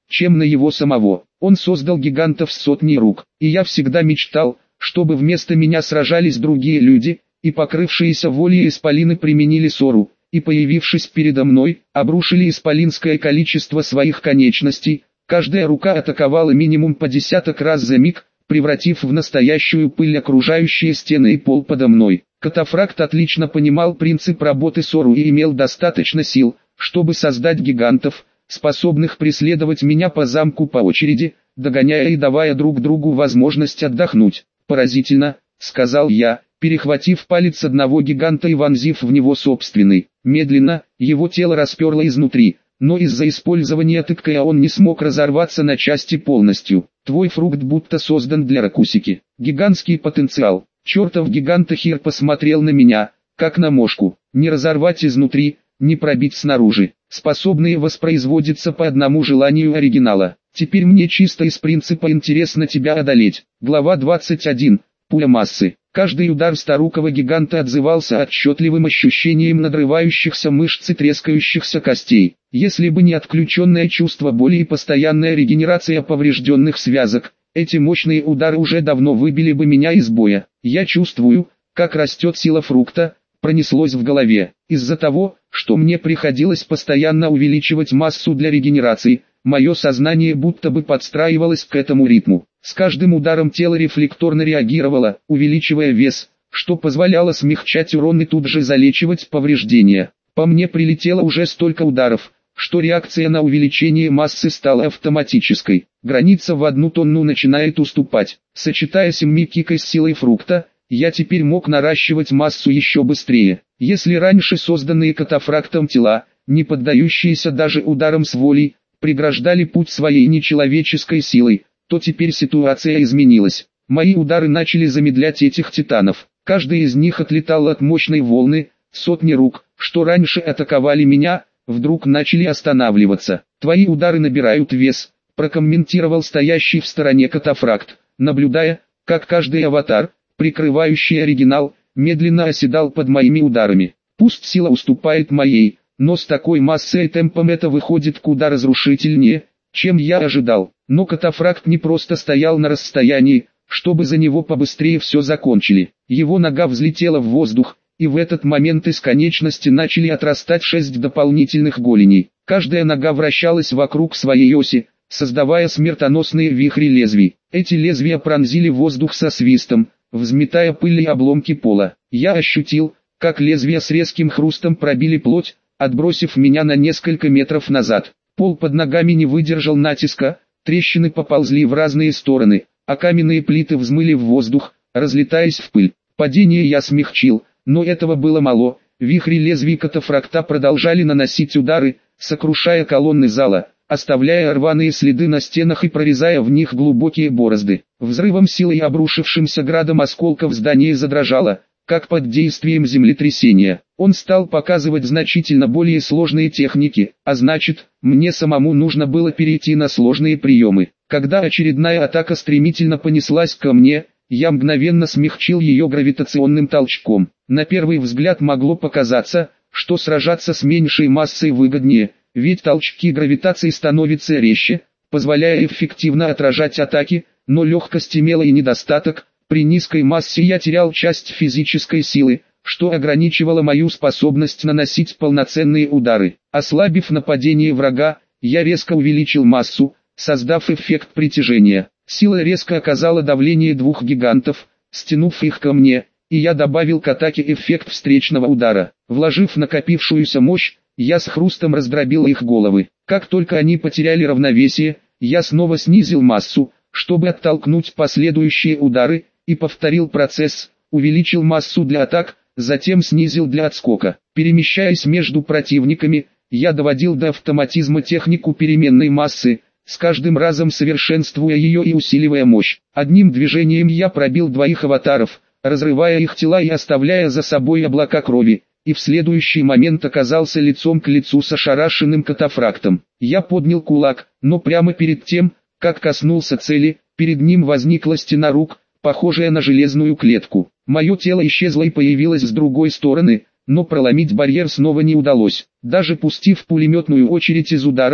S1: чем на его самого. Он создал гигантов с сотней рук, и я всегда мечтал, чтобы вместо меня сражались другие люди, и покрывшиеся волей исполины применили Сору, и появившись передо мной, обрушили исполинское количество своих конечностей. Каждая рука атаковала минимум по десяток раз за миг, превратив в настоящую пыль окружающие стены и пол подо мной. Катафракт отлично понимал принцип работы Сору и имел достаточно сил, чтобы создать гигантов, способных преследовать меня по замку по очереди, догоняя и давая друг другу возможность отдохнуть. «Поразительно», — сказал я, перехватив палец одного гиганта и вонзив в него собственный. Медленно, его тело расперло изнутри, но из-за использования тыкая он не смог разорваться на части полностью. «Твой фрукт будто создан для Ракусики. Гигантский потенциал». Чертов гигант Ахир посмотрел на меня, как на мошку. Не разорвать изнутри, не пробить снаружи. Способные воспроизводиться по одному желанию оригинала. Теперь мне чисто из принципа интересно тебя одолеть. Глава двадцать один. Пуля массы. Каждый удар старукого гиганта отзывался отчетливым ощущением надрывающихся мышц и трескающихся костей. Если бы не отключенное чувство боли и постоянная регенерация поврежденных связок, эти мощные удары уже давно выбили бы меня из боя. Я чувствую, как растет сила фрукта, пронеслось в голове. Из-за того, что мне приходилось постоянно увеличивать массу для регенерации, мое сознание будто бы подстраивалось к этому ритму. С каждым ударом тело рефлекторно реагировало, увеличивая вес, что позволяло смягчать урон и тут же залечивать повреждения. По мне прилетело уже столько ударов, что реакция на увеличение массы стала автоматической. Граница в одну тонну начинает уступать. Сочетая семмикикой с силой фрукта, я теперь мог наращивать массу еще быстрее. Если раньше созданные катафрактом тела, не поддающиеся даже ударам с волей, преграждали путь своей нечеловеческой силой, то теперь ситуация изменилась. Мои удары начали замедлять этих титанов. Каждый из них отлетал от мощной волны, сотни рук, что раньше атаковали меня, вдруг начали останавливаться. «Твои удары набирают вес», — прокомментировал стоящий в стороне катафракт, наблюдая, как каждый аватар, прикрывающий оригинал, медленно оседал под моими ударами. Пусть сила уступает моей, но с такой массой и темпом это выходит куда разрушительнее, чем я ожидал. Но катафракт не просто стоял на расстоянии, чтобы за него побыстрее все закончили. Его нога взлетела в воздух, и в этот момент из конечности начали отрастать шесть дополнительных голеней. Каждая нога вращалась вокруг своей оси, создавая смертоносные вихри лезвий. Эти лезвия пронзили воздух со свистом, взметая пыль и обломки пола. Я ощутил, как лезвия с резким хрустом пробили плоть, отбросив меня на несколько метров назад. Пол под ногами не выдержал натиска, трещины поползли в разные стороны, а каменные плиты взмыли в воздух, разлетаясь в пыль. Падение я смягчил, но этого было мало. Вихри лезвий катафракта продолжали наносить удары, сокрушая колонны зала, оставляя рваные следы на стенах и прорезая в них глубокие борозды. Взрывом силы и обрушившимся градом осколков здание задрожало, как под действием землетрясения. Он стал показывать значительно более сложные техники, а значит, мне самому нужно было перейти на сложные приемы. Когда очередная атака стремительно понеслась ко мне, я мгновенно смягчил ее гравитационным толчком. На первый взгляд могло показаться, что сражаться с меньшей массой выгоднее, ведь толчки гравитации становятся резче, позволяя эффективно отражать атаки, но легкость имела и недостаток. При низкой массе я терял часть физической силы, что ограничивало мою способность наносить полноценные удары. Ослабив нападение врага, я резко увеличил массу, создав эффект притяжения. Сила резко оказала давление двух гигантов, стянув их ко мне, и я добавил к атаке эффект встречного удара. Вложив накопившуюся мощь, я с хрустом раздробил их головы. Как только они потеряли равновесие, я снова снизил массу, чтобы оттолкнуть последующие удары, и повторил процесс, увеличил массу для атак, затем снизил для отскока. Перемещаясь между противниками, я доводил до автоматизма технику переменной массы, с каждым разом совершенствуя ее и усиливая мощь. Одним движением я пробил двоих аватаров, разрывая их тела и оставляя за собой облака крови, и в следующий момент оказался лицом к лицу с ошарашенным катафрактом. Я поднял кулак, но прямо перед тем, как коснулся цели, перед ним возникла стена рук, похожая на железную клетку. Мое тело исчезло и появилось с другой стороны, но проломить барьер снова не удалось. Даже пустив пулеметную очередь из ударов,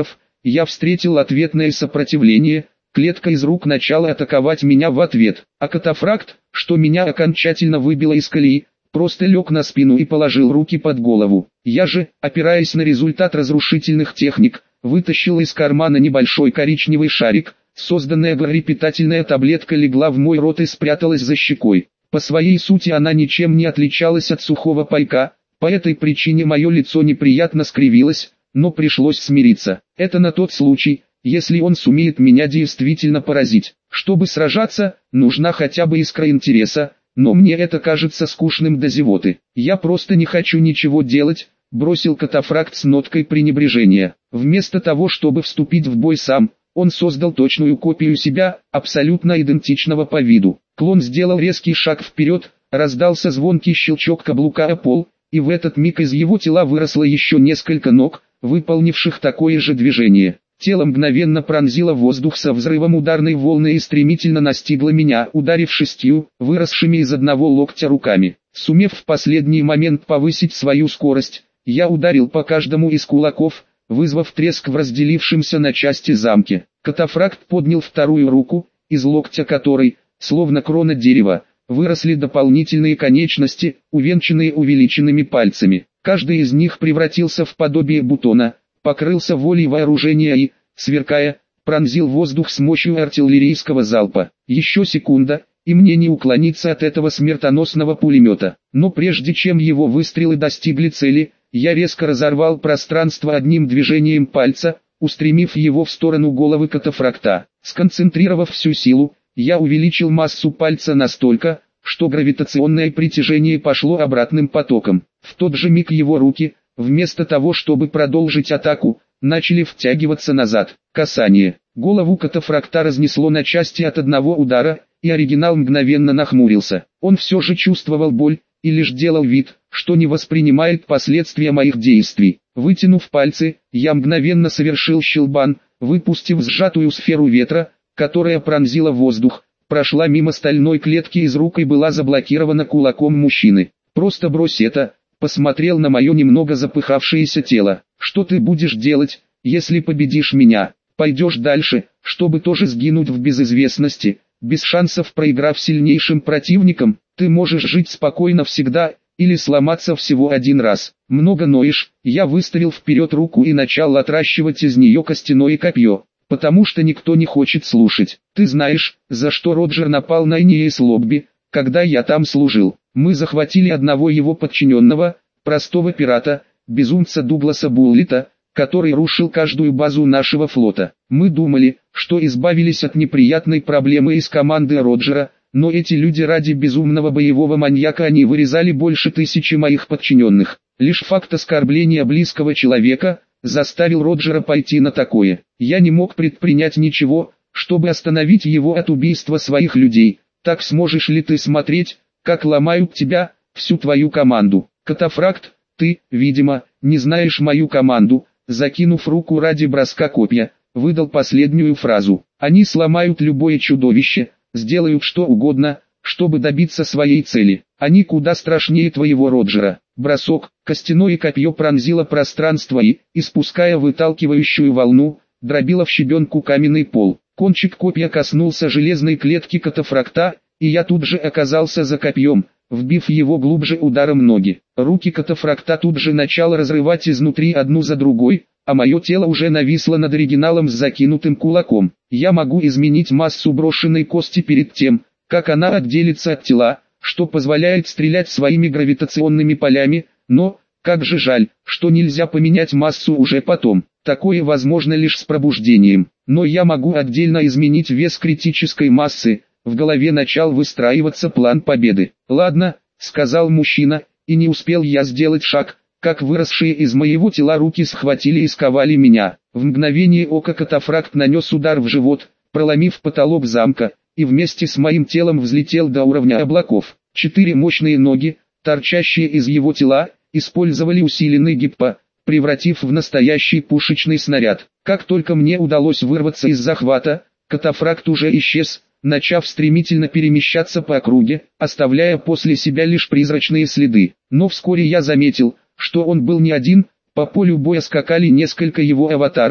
S1: я встретил ответное сопротивление, клетка из рук начала атаковать меня в ответ, а катафракт, что меня окончательно выбило из колеи, просто лег на спину и положил руки под голову. Я же, опираясь на результат разрушительных техник, вытащил из кармана небольшой коричневый шарик, созданная горепитательная таблетка легла в мой рот и спряталась за щекой. По своей сути она ничем не отличалась от сухого пайка, по этой причине мое лицо неприятно скривилось, но пришлось смириться. Это на тот случай, если он сумеет меня действительно поразить. Чтобы сражаться, нужна хотя бы искра интереса, но мне это кажется скучным до зевоты. Я просто не хочу ничего делать, бросил катафракт с ноткой пренебрежения. Вместо того, чтобы вступить в бой сам, он создал точную копию себя, абсолютно идентичного по виду. Клон сделал резкий шаг вперед, раздался звонкий щелчок каблука о пол, и в этот миг из его тела выросло еще несколько ног, выполнивших такое же движение. Тело мгновенно пронзило воздух со взрывом ударной волны и стремительно настигло меня, ударив шестью, выросшими из одного локтя руками. Сумев в последний момент повысить свою скорость, я ударил по каждому из кулаков, вызвав треск в разделившемся на части замке. Катафракт поднял вторую руку, из локтя которой, словно крона дерева, выросли дополнительные конечности, увенчанные увеличенными пальцами. Каждый из них превратился в подобие бутона, покрылся волей вооружения и, сверкая, пронзил воздух с мощью артиллерийского залпа. Еще секунда, и мне не уклониться от этого смертоносного пулемета. Но прежде чем его выстрелы достигли цели, я резко разорвал пространство одним движением пальца, устремив его в сторону головы катафракта. Сконцентрировав всю силу, я увеличил массу пальца настолько, что гравитационное притяжение пошло обратным потоком. В тот же миг его руки, вместо того чтобы продолжить атаку, начали втягиваться назад. Касание. Голову катафракта разнесло на части от одного удара, и оригинал мгновенно нахмурился. Он все же чувствовал боль, и лишь делал вид, что не воспринимает последствия моих действий. Вытянув пальцы, я мгновенно совершил щелбан, выпустив сжатую сферу ветра, которая пронзила воздух, прошла мимо стальной клетки из рук и была заблокирована кулаком мужчины. «Просто брось это», посмотрел на мое немного запыхавшееся тело. «Что ты будешь делать, если победишь меня? Пойдешь дальше, чтобы тоже сгинуть в безызвестности, без шансов проиграв сильнейшим противникам? Ты можешь жить спокойно всегда, или сломаться всего один раз. Много ноешь». Я выставил вперед руку и начал отращивать из нее костяное копье, потому что никто не хочет слушать. «Ты знаешь, за что Роджер напал на Иниэс Лобби, когда я там служил? Мы захватили одного его подчиненного, простого пирата, безумца Дугласа Буллита, который рушил каждую базу нашего флота. Мы думали, что избавились от неприятной проблемы из команды Роджера, но эти люди ради безумного боевого маньяка они вырезали больше тысячи моих подчиненных. Лишь факт оскорбления близкого человека заставил Роджера пойти на такое. Я не мог предпринять ничего, чтобы остановить его от убийства своих людей. Так сможешь ли ты смотреть, как ломают тебя, всю твою команду? Катафракт, ты, видимо, не знаешь мою команду», закинув руку ради броска копья, выдал последнюю фразу. «Они сломают любое чудовище, сделают что угодно, чтобы добиться своей цели. Они куда страшнее твоего Роджера». Бросок, костяное копье пронзило пространство и, испуская выталкивающую волну, дробило в щебенку каменный пол. Кончик копья коснулся железной клетки катафракта, и я тут же оказался за копьем, вбив его глубже ударом ноги. Руки катафракта тут же начало разрывать изнутри одну за другой, а мое тело уже нависло над оригиналом с закинутым кулаком. Я могу изменить массу брошенной кости перед тем, как она отделится от тела, что позволяет стрелять своими гравитационными полями, но, как же жаль, что нельзя поменять массу уже потом. Такое возможно лишь с пробуждением. Но я могу отдельно изменить вес критической массы. В голове начал выстраиваться план победы. «Ладно», — сказал мужчина, и не успел я сделать шаг, как выросшие из моего тела руки схватили и сковали меня. В мгновение ока катафракт нанес удар в живот, проломив потолок замка, и вместе с моим телом взлетел до уровня облаков. Четыре мощные ноги, торчащие из его тела, использовали усиленный гиппо, превратив в настоящий пушечный снаряд. Как только мне удалось вырваться из захвата, катафракт уже исчез, начав стремительно перемещаться по округе, оставляя после себя лишь призрачные следы. Но вскоре я заметил, что он был не один, по полю боя скакали несколько его аватаров,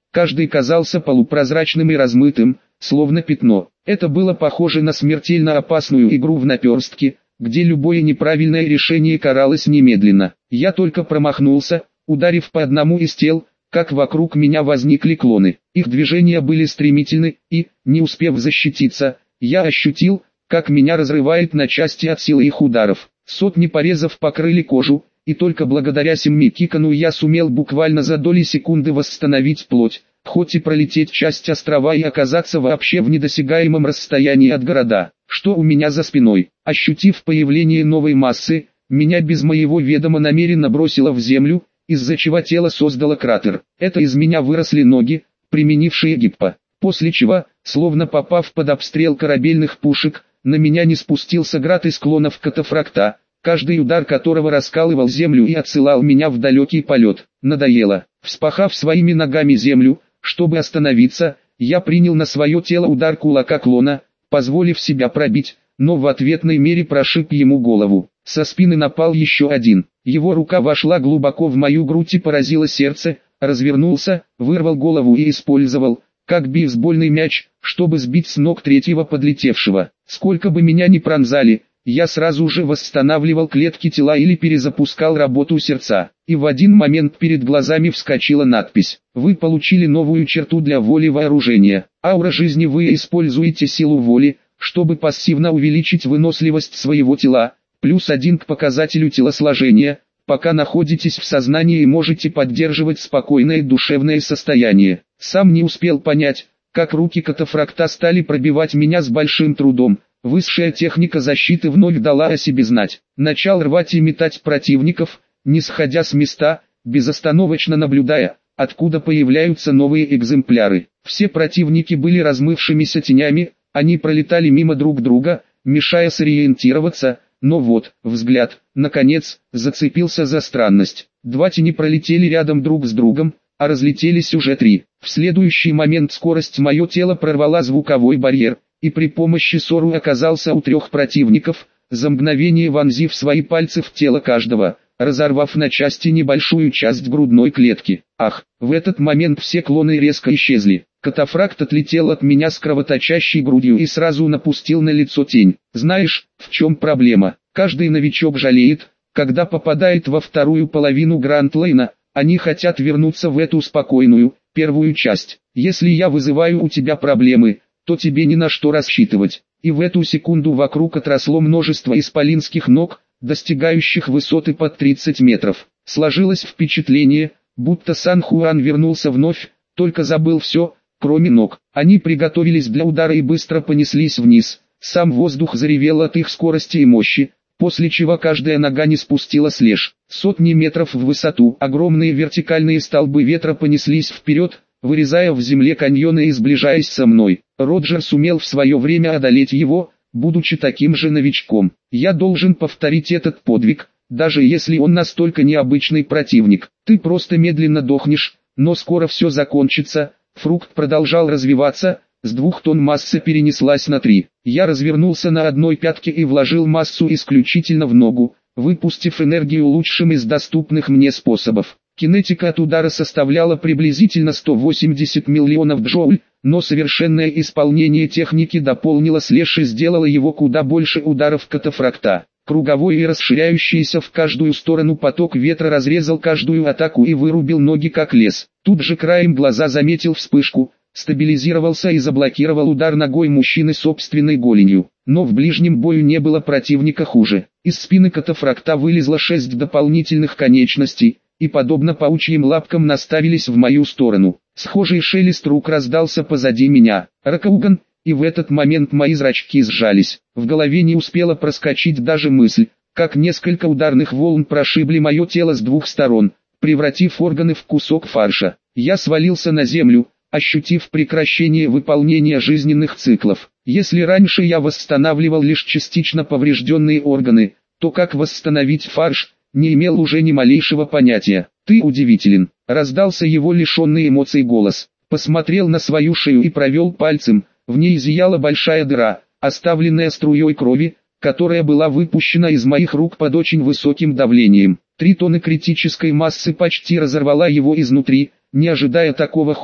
S1: каждый казался полупрозрачным и размытым, словно пятно. Это было похоже на смертельно опасную игру в наперстки, где любое неправильное решение каралось немедленно. Я только промахнулся, ударив по одному из тел, как вокруг меня возникли клоны. Их движения были стремительны, и, не успев защититься, я ощутил, как меня разрывает на части от силы их ударов. Сотни порезов покрыли кожу, и только благодаря Семми Кикану я сумел буквально за доли секунды восстановить плоть, хоть и пролететь часть острова и оказаться вообще в недосягаемом расстоянии от города. Что у меня за спиной? Ощутив появление новой массы, меня без моего ведома намеренно бросило в землю, из-за чего тело создало кратер. Это из меня выросли ноги, применившие гиппо. После чего, словно попав под обстрел корабельных пушек, на меня не спустился град из клонов катафракта, каждый удар которого раскалывал землю и отсылал меня в далекий полет. Надоело. Вспахав своими ногами землю, чтобы остановиться, я принял на свое тело удар кулака клона, позволив себя пробить, но в ответной мере прошиб ему голову. Со спины напал еще один. Его рука вошла глубоко в мою грудь и поразила сердце, развернулся, вырвал голову и использовал, как бейсбольный мяч, чтобы сбить с ног третьего подлетевшего. Сколько бы меня ни пронзали, я сразу же восстанавливал клетки тела или перезапускал работу сердца. И в один момент перед глазами вскочила надпись: «Вы получили новую черту для воли вооружения. Аура жизни. Вы используете силу воли, чтобы пассивно увеличить выносливость своего тела, плюс один к показателю телосложения, пока находитесь в сознании и можете поддерживать спокойное душевное состояние». Сам не успел понять, как руки катафракта стали пробивать меня с большим трудом. Высшая техника защиты вновь дала о себе знать. Начал рвать и метать противников, не сходя с места, безостановочно наблюдая, откуда появляются новые экземпляры. Все противники были размывшимися тенями, они пролетали мимо друг друга, мешая сориентироваться, но вот, взгляд, наконец, зацепился за странность. Два тени пролетели рядом друг с другом, а разлетелись уже три. В следующий момент скорость мое тело прорвала звуковой барьер, и при помощи Сору оказался у трех противников, за мгновение вонзив свои пальцы в тело каждого, разорвав на части небольшую часть грудной клетки. Ах, в этот момент все клоны резко исчезли. Катафракт отлетел от меня с кровоточащей грудью и сразу напустил на лицо тень. Знаешь, в чем проблема? Каждый новичок жалеет, когда попадает во вторую половину Гранд Лейна. Они хотят вернуться в эту спокойную, первую часть. Если я вызываю у тебя проблемы, то тебе ни на что рассчитывать. И в эту секунду вокруг отросло множество исполинских ног, достигающих высоты под тридцать метров. Сложилось впечатление, будто Сан Хуан вернулся вновь, только забыл все, кроме ног. Они приготовились для удара и быстро понеслись вниз. Сам воздух заревел от их скорости и мощи, после чего каждая нога не спустила с леж. Сотни метров в высоту огромные вертикальные столбы ветра понеслись вперед, вырезая в земле каньоны и сближаясь со мной. Роджер сумел в свое время одолеть его, будучи таким же новичком. Я должен повторить этот подвиг, даже если он настолько необычный противник. Ты просто медленно дохнешь, но скоро все закончится. Фрукт продолжал развиваться, с двух тонн массы перенеслась на три. Я развернулся на одной пятке и вложил массу исключительно в ногу, выпустив энергию лучшим из доступных мне способов. Кинетика от удара составляла приблизительно сто восемьдесят миллионов джоуль, но совершенное исполнение техники дополнило слэш и сделало его куда больше ударов катафракта. Круговой и расширяющийся в каждую сторону поток ветра разрезал каждую атаку и вырубил ноги как лес. Тут же краем глаза заметил вспышку, стабилизировался и заблокировал удар ногой мужчины собственной голенью. Но в ближнем бою не было противника хуже. Из спины катафракта вылезло шесть дополнительных конечностей, и подобно паучьим лапкам наставились в мою сторону. Схожий шелест рук раздался позади меня. Ракауган, и в этот момент мои зрачки сжались. В голове не успела проскочить даже мысль, как несколько ударных волн прошибли мое тело с двух сторон, превратив органы в кусок фарша. Я свалился на землю, ощутив прекращение выполнения жизненных циклов. Если раньше я восстанавливал лишь частично поврежденные органы, то как восстановить фарш, не имел уже ни малейшего понятия. «Ты удивителен», — раздался его лишенный эмоций голос. Посмотрел на свою шею и провел пальцем, в ней зияла большая дыра, оставленная струей крови, которая была выпущена из моих рук под очень высоким давлением. Три тонны критической массы почти разорвала его изнутри. Не ожидая такого хода,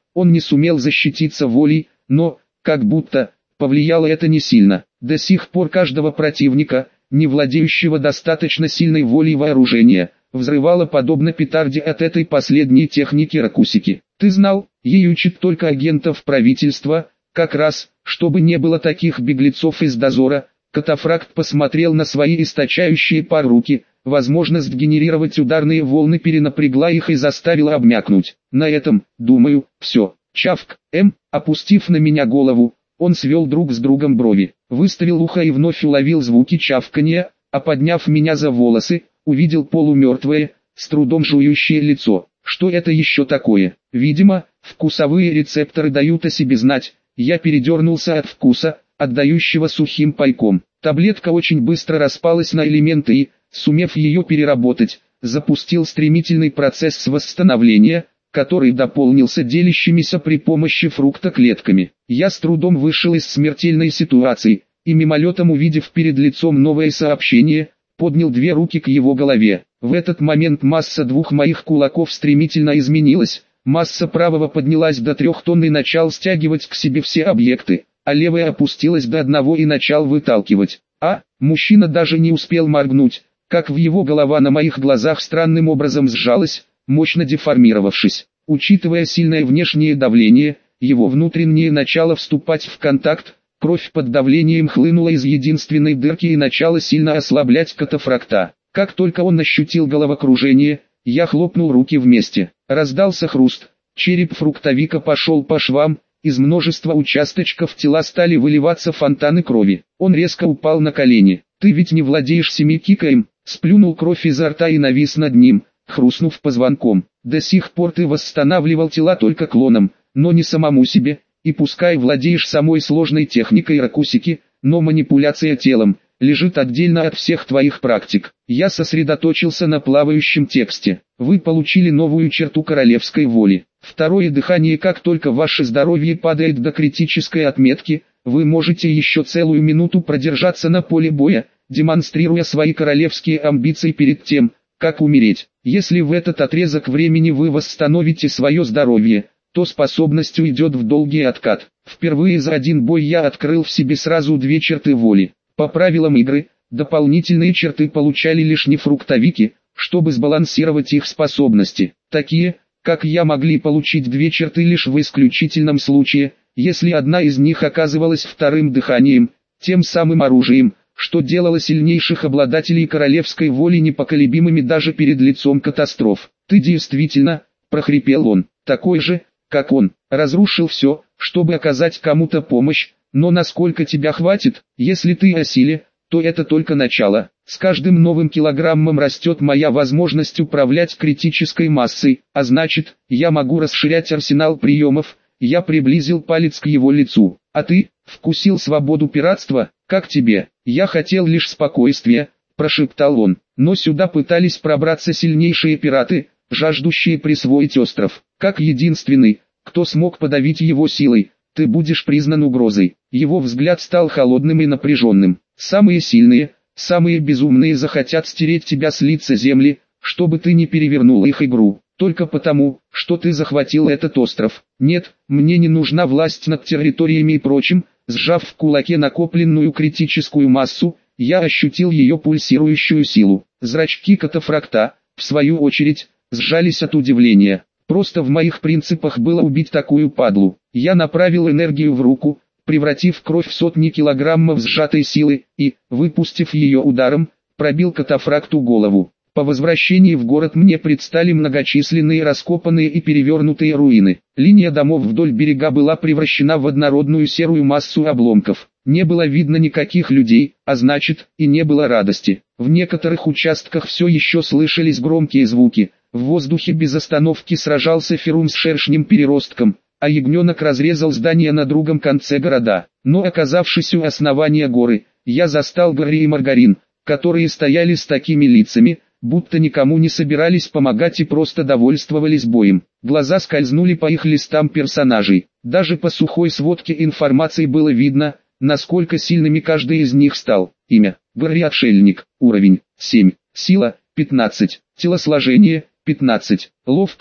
S1: Он не сумел защититься волей, но, как будто, повлияло это не сильно. До сих пор каждого противника, не владеющего достаточно сильной волей вооружения, взрывало подобно петарде от этой последней техники ракусики. Ты знал, ей учат только агентов правительства, как раз, чтобы не было таких беглецов из дозора. Катафракт посмотрел на свои источающие пар руки, возможность генерировать ударные волны перенапрягла их и заставила обмякнуть. На этом, думаю, все. Чавк, М, опустив на меня голову, он свел друг с другом брови, выставил ухо и вновь уловил звуки чавканья, а подняв меня за волосы, увидел полумертвое, с трудом жующее лицо. Что это еще такое? Видимо, вкусовые рецепторы дают о себе знать. Я передернулся от вкуса, отдающего сухим пайком. Таблетка очень быстро распалась на элементы и, сумев ее переработать, запустил стремительный процесс восстановления, который дополнился делящимися при помощи фрукта клетками. Я с трудом вышел из смертельной ситуации, и мимолетом увидев перед лицом новое сообщение, поднял две руки к его голове. В этот момент масса двух моих кулаков стремительно изменилась, масса правого поднялась до трех тонн и начал стягивать к себе все объекты, а левая опустилась до одного и начал выталкивать. А, мужчина даже не успел моргнуть, как в его голова на моих глазах странным образом сжалась, мощно деформировавшись. Учитывая сильное внешнее давление, его внутреннее начало вступать в контакт, кровь под давлением хлынула из единственной дырки и начала сильно ослаблять катафракта. Как только он ощутил головокружение, я хлопнул руки вместе. Раздался хруст, череп фруктовика пошел по швам, из множества участочков тела стали выливаться фонтаны крови. Он резко упал на колени. «Ты ведь не владеешь семикикаем», сплюнул кровь изо рта и навис над ним, хрустнув позвонком. «До сих пор ты восстанавливал тела только клонам, но не самому себе, и пускай владеешь самой сложной техникой ракусики, но манипуляция телом лежит отдельно от всех твоих практик». Я сосредоточился на плавающем тексте. Вы получили новую черту королевской воли. Второе дыхание. Как только ваше здоровье падает до критической отметки, вы можете еще целую минуту продержаться на поле боя, демонстрируя свои королевские амбиции перед тем, как умереть. Если в этот отрезок времени вы восстановите свое здоровье, то способность уйдет в долгий откат. Впервые за один бой я открыл в себе сразу две черты воли. По правилам игры, дополнительные черты получали лишь нефруктовики, чтобы сбалансировать их способности. Такие, как я, могли получить две черты лишь в исключительном случае, если одна из них оказывалась вторым дыханием, тем самым оружием, что делало сильнейших обладателей королевской воли непоколебимыми даже перед лицом катастроф. «Ты действительно», — прохрипел он, — «такой же, как он, разрушил все, чтобы оказать кому-то помощь, но насколько тебя хватит? Если ты о силе, то это только начало. С каждым новым килограммом растет моя возможность управлять критической массой, а значит, я могу расширять арсенал приемов». Я приблизил палец к его лицу. «А ты, вкусил свободу пиратства? Как тебе?» «Я хотел лишь спокойствия», — прошептал он, — «но сюда пытались пробраться сильнейшие пираты, жаждущие присвоить остров. Как единственный, кто смог подавить его силой, ты будешь признан угрозой». Его взгляд стал холодным и напряженным. «Самые сильные, самые безумные захотят стереть тебя с лица земли, чтобы ты не перевернул их игру. Только потому, что ты захватил этот остров. Нет, мне не нужна власть над территориями и прочим». Сжав в кулаке накопленную критическую массу, я ощутил ее пульсирующую силу. Зрачки катафракта, в свою очередь, сжались от удивления. Просто в моих принципах было убить такую падлу. Я направил энергию в руку, превратив кровь в сотни килограммов сжатой силы, и, выпустив ее ударом, пробил катафракту голову. По возвращении в город мне предстали многочисленные раскопанные и перевернутые руины. Линия домов вдоль берега была превращена в однородную серую массу обломков. Не было видно никаких людей, а значит, и не было радости. В некоторых участках все еще слышались громкие звуки. В воздухе без остановки сражался Ферум с шершнем-переростком, а ягненок разрезал здание на другом конце города. Но оказавшись у основания горы, я застал Гарри и Маргарин, которые стояли с такими лицами, будто никому не собирались помогать и просто довольствовались боем. Глаза скользнули по их листам персонажей. Даже по сухой сводке информации было видно, насколько сильными каждый из них стал. Имя: Гарри Отшельник. Уровень: семь. Сила: пятнадцать. Телосложение: пятнадцать. Ловкость: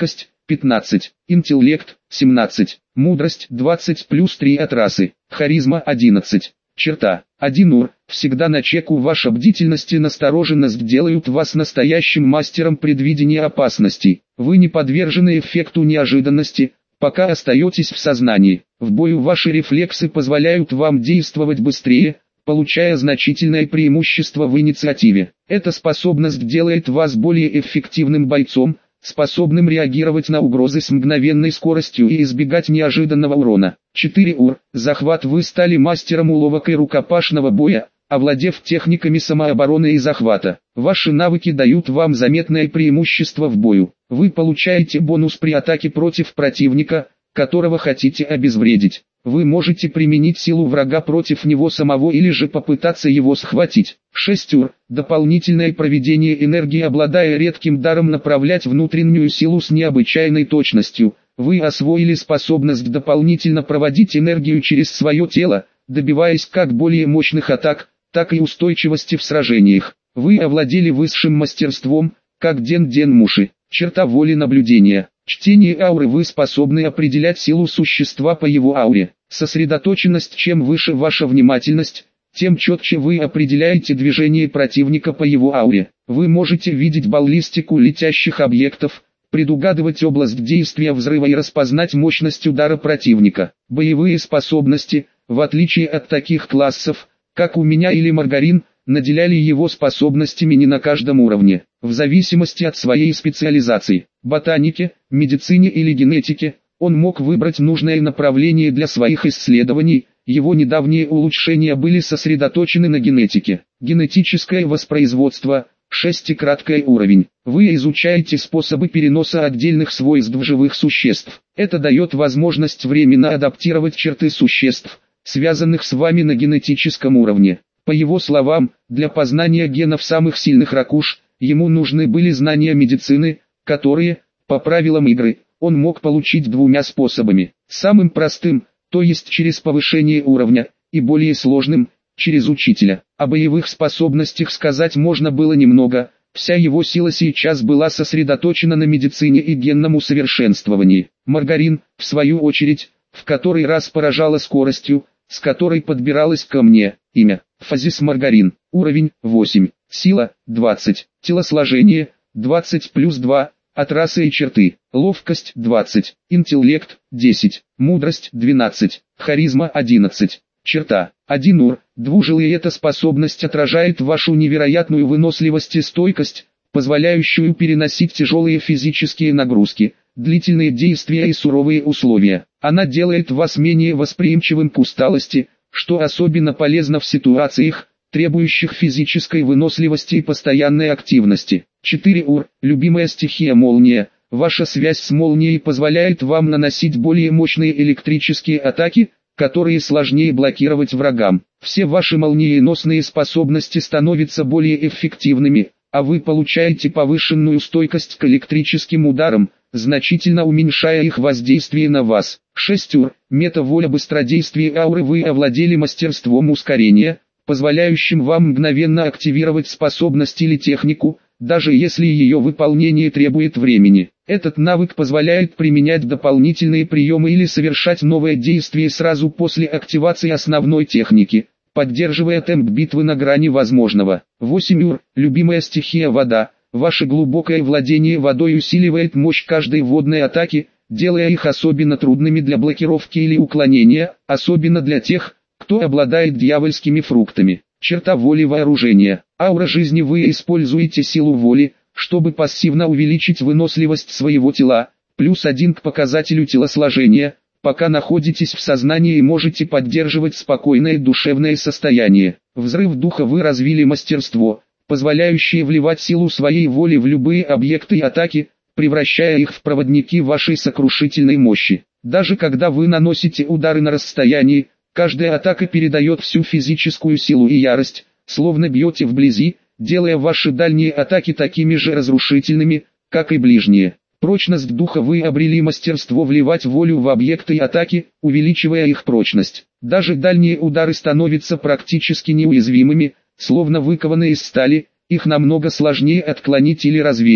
S1: пятнадцать, интеллект семнадцать, мудрость двадцать плюс три от расы, харизма одиннадцать. Черта. один ур. Всегда на чеку. Ваша бдительность и настороженность делают вас настоящим мастером предвидения опасностей. Вы не подвержены эффекту неожиданности, пока остаетесь в сознании. В бою ваши рефлексы позволяют вам действовать быстрее, получая значительное преимущество в инициативе. Эта способность делает вас более эффективным бойцом, способным реагировать на угрозы с мгновенной скоростью и избегать неожиданного урона. четыре ур. Захват. Вы стали мастером уловок и рукопашного боя, овладев техниками самообороны и захвата. Ваши навыки дают вам заметное преимущество в бою. Вы получаете бонус при атаке против противника, которого хотите обезвредить. Вы можете применить силу врага против него самого или же попытаться его схватить. шесть ур. Дополнительное проведение энергии. Обладая редким даром направлять внутреннюю силу с необычайной точностью, вы освоили способность дополнительно проводить энергию через свое тело, добиваясь как более мощных атак, так и устойчивости в сражениях. Вы овладели высшим мастерством, как Ден-Ден Муши. Черта воли наблюдения. Чтение ауры. Вы способны определять силу существа по его ауре. Сосредоточенность. Чем выше ваша внимательность, тем четче вы определяете движение противника по его ауре. Вы можете видеть баллистику летящих объектов, предугадывать область действия взрыва и распознать мощность удара противника. Боевые способности, в отличие от таких классов, как у меня или Маргарин, наделяли его способностями не на каждом уровне, в зависимости от своей специализации. Ботанике, медицине или генетике, он мог выбрать нужное направление для своих исследований. Его недавние улучшения были сосредоточены на генетике. Генетическое воспроизводство, шестикраткий уровень. Вы изучаете способы переноса отдельных свойств живых существ. Это дает возможность временно адаптировать черты существ, связанных с вами на генетическом уровне. По его словам, для познания генов самых сильных ракуш, ему нужны были знания медицины, которые, по правилам игры, он мог получить двумя способами. Самым простым, то есть через повышение уровня, и более сложным, через учителя. О боевых способностях сказать можно было немного, вся его сила сейчас была сосредоточена на медицине и генном усовершенствовании. Маргарин, в свою очередь, в который раз поражала скоростью, с которой подбиралась ко мне. Имя: Фазис Маргарин. Уровень: восемь. Сила: двадцать. Телосложение: двадцать плюс два. От расы и черты. Ловкость: двадцать. Интеллект: десять. Мудрость: двенадцать. Харизма: одиннадцать. Черта: один ур. Двужилый. Эта способность отражает вашу невероятную выносливость и стойкость, позволяющую переносить тяжелые физические нагрузки, длительные действия и суровые условия. Она делает вас менее восприимчивым к усталости, что особенно полезно в ситуациях, требующих физической выносливости и постоянной активности. четыре ур. Любимая стихия: молния. Ваша связь с молнией позволяет вам наносить более мощные электрические атаки, которые сложнее блокировать врагам. Все ваши молниеносные способности становятся более эффективными, а вы получаете повышенную стойкость к электрическим ударам, значительно уменьшая их воздействие на вас. шесть ур. Мета-воля. Быстродействие ауры. Вы овладели мастерством ускорения, позволяющим вам мгновенно активировать способность или технику, даже если ее выполнение требует времени. Этот навык позволяет применять дополнительные приемы или совершать новое действие сразу после активации основной техники, поддерживая темп битвы на грани возможного. восемь ур. Любимая стихия: вода. Ваше глубокое владение водой усиливает мощь каждой водной атаки, делая их особенно трудными для блокировки или уклонения, особенно для тех, кто обладает дьявольскими фруктами. Черта воли: вооружение. Аура жизни. Вы используете силу воли, чтобы пассивно увеличить выносливость своего тела, плюс один к показателю телосложения, пока находитесь в сознании и можете поддерживать спокойное душевное состояние. Взрыв духа. Вы развили мастерство, позволяющее вливать силу своей воли в любые объекты и атаки, превращая их в проводники вашей сокрушительной мощи. Даже когда вы наносите удары на расстоянии, каждая атака передает всю физическую силу и ярость, словно бьете вблизи, делая ваши дальние атаки такими же разрушительными, как и ближние. Прочность духа. Вы обрели мастерство вливать волю в объекты и атаки, увеличивая их прочность. Даже дальние удары становятся практически неуязвимыми, словно выкованы из стали, их намного сложнее отклонить или развеять.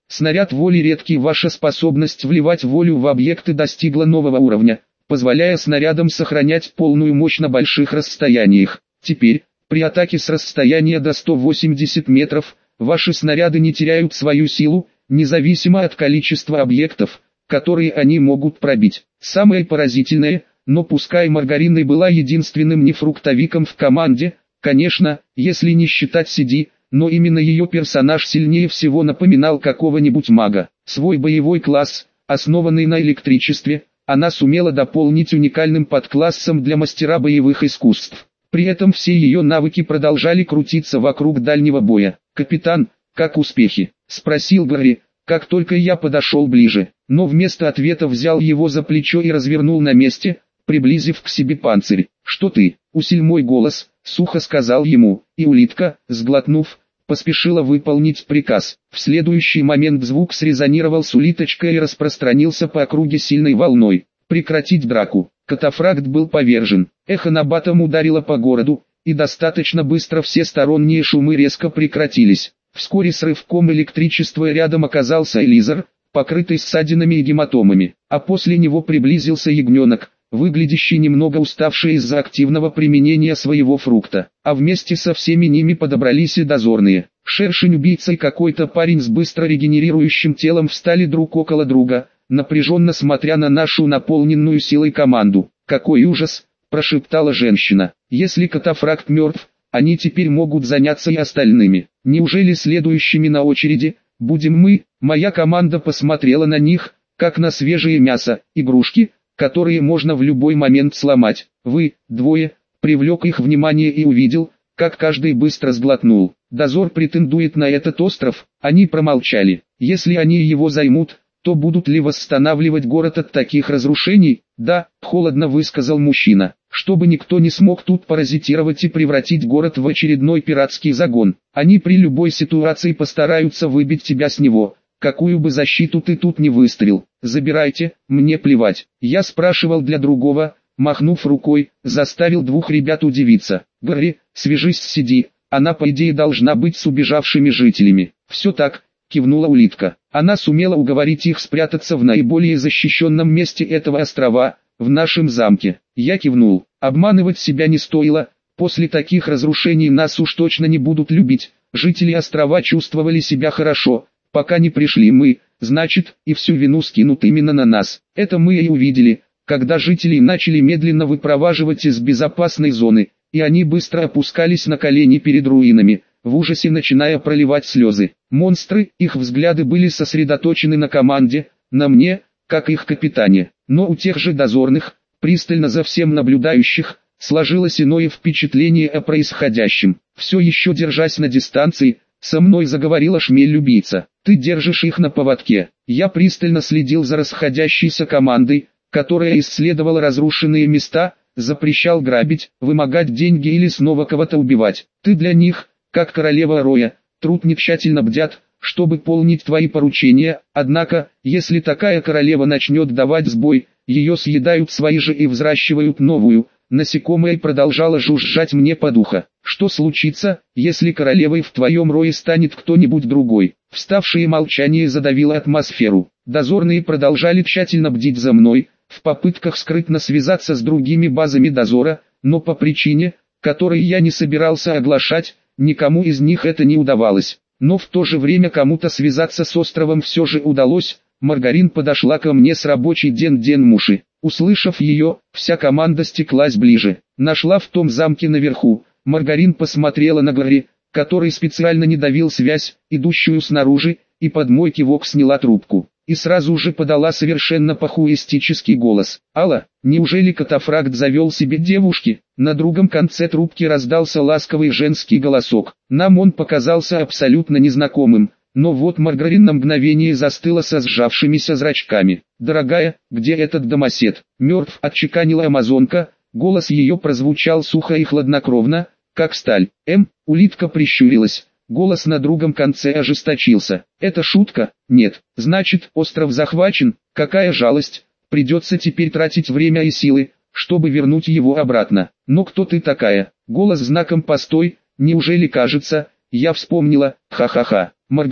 S1: Снаряд воли редкий, ваша способность вливать волю в объекты достигла нового уровня, позволяя снарядам сохранять полную мощь на больших расстояниях. Теперь, при атаке с расстояния до ста восьмидесяти метров, ваши снаряды не теряют свою силу, независимо от количества объектов, которые они могут пробить. Самое поразительное, но пускай Маргарин и была единственным нефруктовиком в команде, конечно, если не считать Сиди, но именно ее персонаж сильнее всего напоминал какого-нибудь мага. Свой боевой класс, основанный на электричестве, она сумела дополнить уникальным подклассом для мастера боевых искусств. При этом все ее навыки продолжали крутиться вокруг дальнего боя. «Капитан, как успехи?» – спросил Гарри, как только я подошел ближе. Но вместо ответа взял его за плечо и развернул на месте, приблизив к себе панцирь. «Что ты?» – усиль мой голос, сухо сказал ему, и улитка, сглотнув, поспешила выполнить приказ. В следующий момент звук срезонировал с улиточкой и распространился по округе сильной волной. «Прекратить драку!» Катафракт был повержен. Эхо набатом ударило по городу, и достаточно быстро все сторонние шумы резко прекратились. Вскоре с рывком электричества рядом оказался Элизар, покрытый ссадинами и гематомами, а после него приблизился ягненок, выглядящий немного уставший из-за активного применения своего фрукта. А вместе со всеми ними подобрались и дозорные. Шершень-убийца и какой-то парень с быстро регенерирующим телом встали друг около друга, напряженно смотря на нашу наполненную силой команду. «Какой ужас!» – прошептала женщина. «Если Катафракт мертв, они теперь могут заняться и остальными. Неужели следующими на очереди будем мы?» Моя команда посмотрела на них, как на свежее мясо, игрушки, которые можно в любой момент сломать. «Вы, двое», привлек их внимание и увидел, как каждый быстро сглотнул. «Дозор претендует на этот остров». Они промолчали. «Если они его займут, то будут ли восстанавливать город от таких разрушений?» «Да», — холодно высказал мужчина, «чтобы никто не смог тут паразитировать и превратить город в очередной пиратский загон. Они при любой ситуации постараются выбить тебя с него, какую бы защиту ты тут не выставил. Забирайте, мне плевать». Я спрашивал для другого, махнув рукой, заставил двух ребят удивиться. «Гарри, свяжись с Сиди, она по идее должна быть с убежавшими жителями». «Все так», — кивнула улитка. Она сумела уговорить их спрятаться в наиболее защищенном месте этого острова, в нашем замке. Я кивнул. Обманывать себя не стоило, после таких разрушений нас уж точно не будут любить. Жители острова чувствовали себя хорошо, пока не пришли мы, значит, и всю вину скинут именно на нас. Это мы и увидели, когда жители начали медленно выпроваживать из безопасной зоны, и они быстро опускались на колени перед руинами, в ужасе начиная проливать слезы. Монстры, их взгляды были сосредоточены на команде, на мне, как их капитане. Но у тех же дозорных, пристально за всем наблюдающих, сложилось иное впечатление о происходящем. Все еще держась на дистанции, со мной заговорила шмель-убийца. «Ты держишь их на поводке». Я пристально следил за расходящейся командой, которая исследовала разрушенные места, запрещал грабить, вымогать деньги или снова кого-то убивать. Ты для них, как королева Роя, труд не тщательно бдят, чтобы полнить твои поручения, однако, если такая королева начнет давать сбой, ее съедают свои же и взращивают новую. Насекомое продолжало жужжать мне под ухо. Что случится, если королевой в твоем рое станет кто-нибудь другой? Вставшее молчание задавило атмосферу. Дозорные продолжали тщательно бдить за мной, в попытках скрытно связаться с другими базами дозора, но по причине, которой я не собирался оглашать, никому из них это не удавалось. Но в то же время кому-то связаться с островом все же удалось. Маргарин подошла ко мне с рабочей ден-ден-муши. Услышав ее, вся команда стеклась ближе. Нашла в том замке наверху. Маргарин посмотрела на Гарри, который специально не давил связь, идущую снаружи, и под мой кивок сняла трубку. И сразу же подала совершенно похуистический голос. «Алла, неужели Катафракт завел себе девушки?» На другом конце трубки раздался ласковый женский голосок. Нам он показался абсолютно незнакомым, но вот Маргарин на мгновение застыла со сжавшимися зрачками. «Дорогая, где этот домосед?» «Мертв», — отчеканила амазонка, голос ее прозвучал сухо и хладнокровно, как сталь. «Эм», — улитка прищурилась. Голос на другом конце ожесточился. «Это шутка?» «Нет». «Значит, остров захвачен? Какая жалость. Придется теперь тратить время и силы, чтобы вернуть его обратно. Но кто ты такая?» Голос знаком «постой», неужели кажется, я вспомнила, ха-ха-ха. «Маргарин».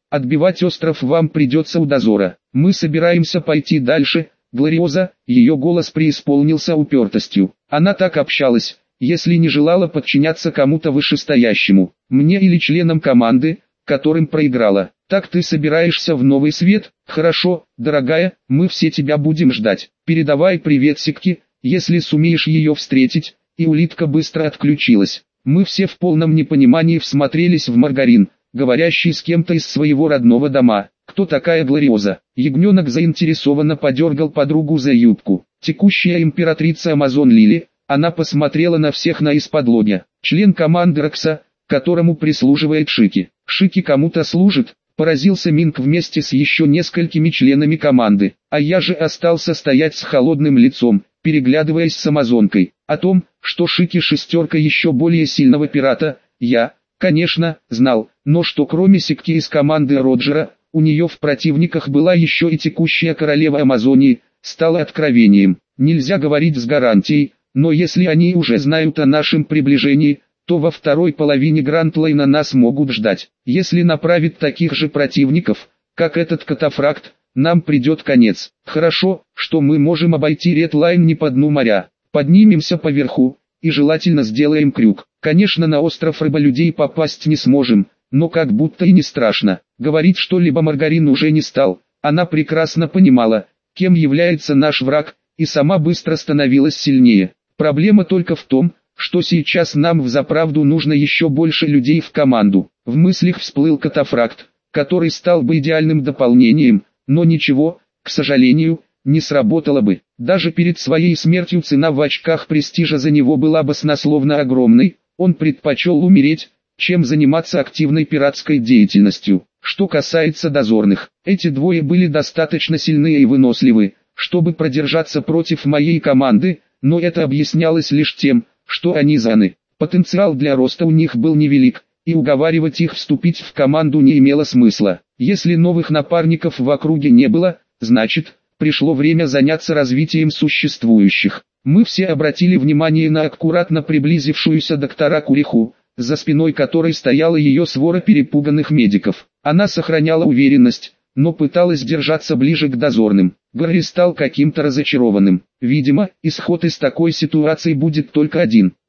S1: Отбивать остров вам придется у дозора. Мы собираемся пойти дальше, Глориоза». Ее голос преисполнился упертостью. Она так общалась, если не желала подчиняться кому-то вышестоящему, мне или членам команды, которым проиграла. «Так ты собираешься в новый свет? Хорошо, дорогая, мы все тебя будем ждать. Передавай привет Сикке, если сумеешь ее встретить». И улитка быстро отключилась. Мы все в полном непонимании всмотрелись в Маргарин, говорящий с кем-то из своего родного дома. «Кто такая Глориоза?» Ягненок заинтересованно подергал подругу за юбку. «Текущая императрица Амазон Лили». Она посмотрела на всех на исподлобья. «Член команды Рокса, которому прислуживает Шики». «Шики кому-то служит?» Поразился Минк вместе с еще несколькими членами команды. А я же остался стоять с холодным лицом, переглядываясь с амазонкой. О том, что Шики шестерка еще более сильного пирата, я, конечно, знал, но что кроме Сикки из команды Роджера, у нее в противниках была еще и текущая королева Амазонии, стало откровением. Нельзя говорить с гарантией, но если они уже знают о нашем приближении, то во второй половине Грандлайна нас могут ждать. Если направить таких же противников, как этот катафракт, нам придет конец. Хорошо, что мы можем обойти Редлайн не по дну моря. Поднимемся поверху, и желательно сделаем крюк. Конечно, на остров рыболюдей попасть не сможем, но как будто и не страшно. Говорить что-либо Маргарин уже не стал. Она прекрасно понимала, кем является наш враг, и сама быстро становилась сильнее. Проблема только в том, что сейчас нам взаправду нужно еще больше людей в команду. В мыслях всплыл катафракт, который стал бы идеальным дополнением, но ничего, к сожалению, не сработало бы. Даже перед своей смертью цена в очках престижа за него была баснословно огромной, он предпочел умереть, чем заниматься активной пиратской деятельностью. Что касается дозорных, эти двое были достаточно сильны и выносливы, чтобы продержаться против моей команды, но это объяснялось лишь тем, что они заны. Потенциал для роста у них был невелик, и уговаривать их вступить в команду не имело смысла. Если новых напарников в округе не было, значит, пришло время заняться развитием существующих. Мы все обратили внимание на аккуратно приблизившуюся доктора Куриху, за спиной которой стояла ее свора перепуганных медиков. Она сохраняла уверенность, но пыталась держаться ближе к дозорным. Гарри стал каким-то разочарованным. Видимо, исход из такой ситуации будет только один.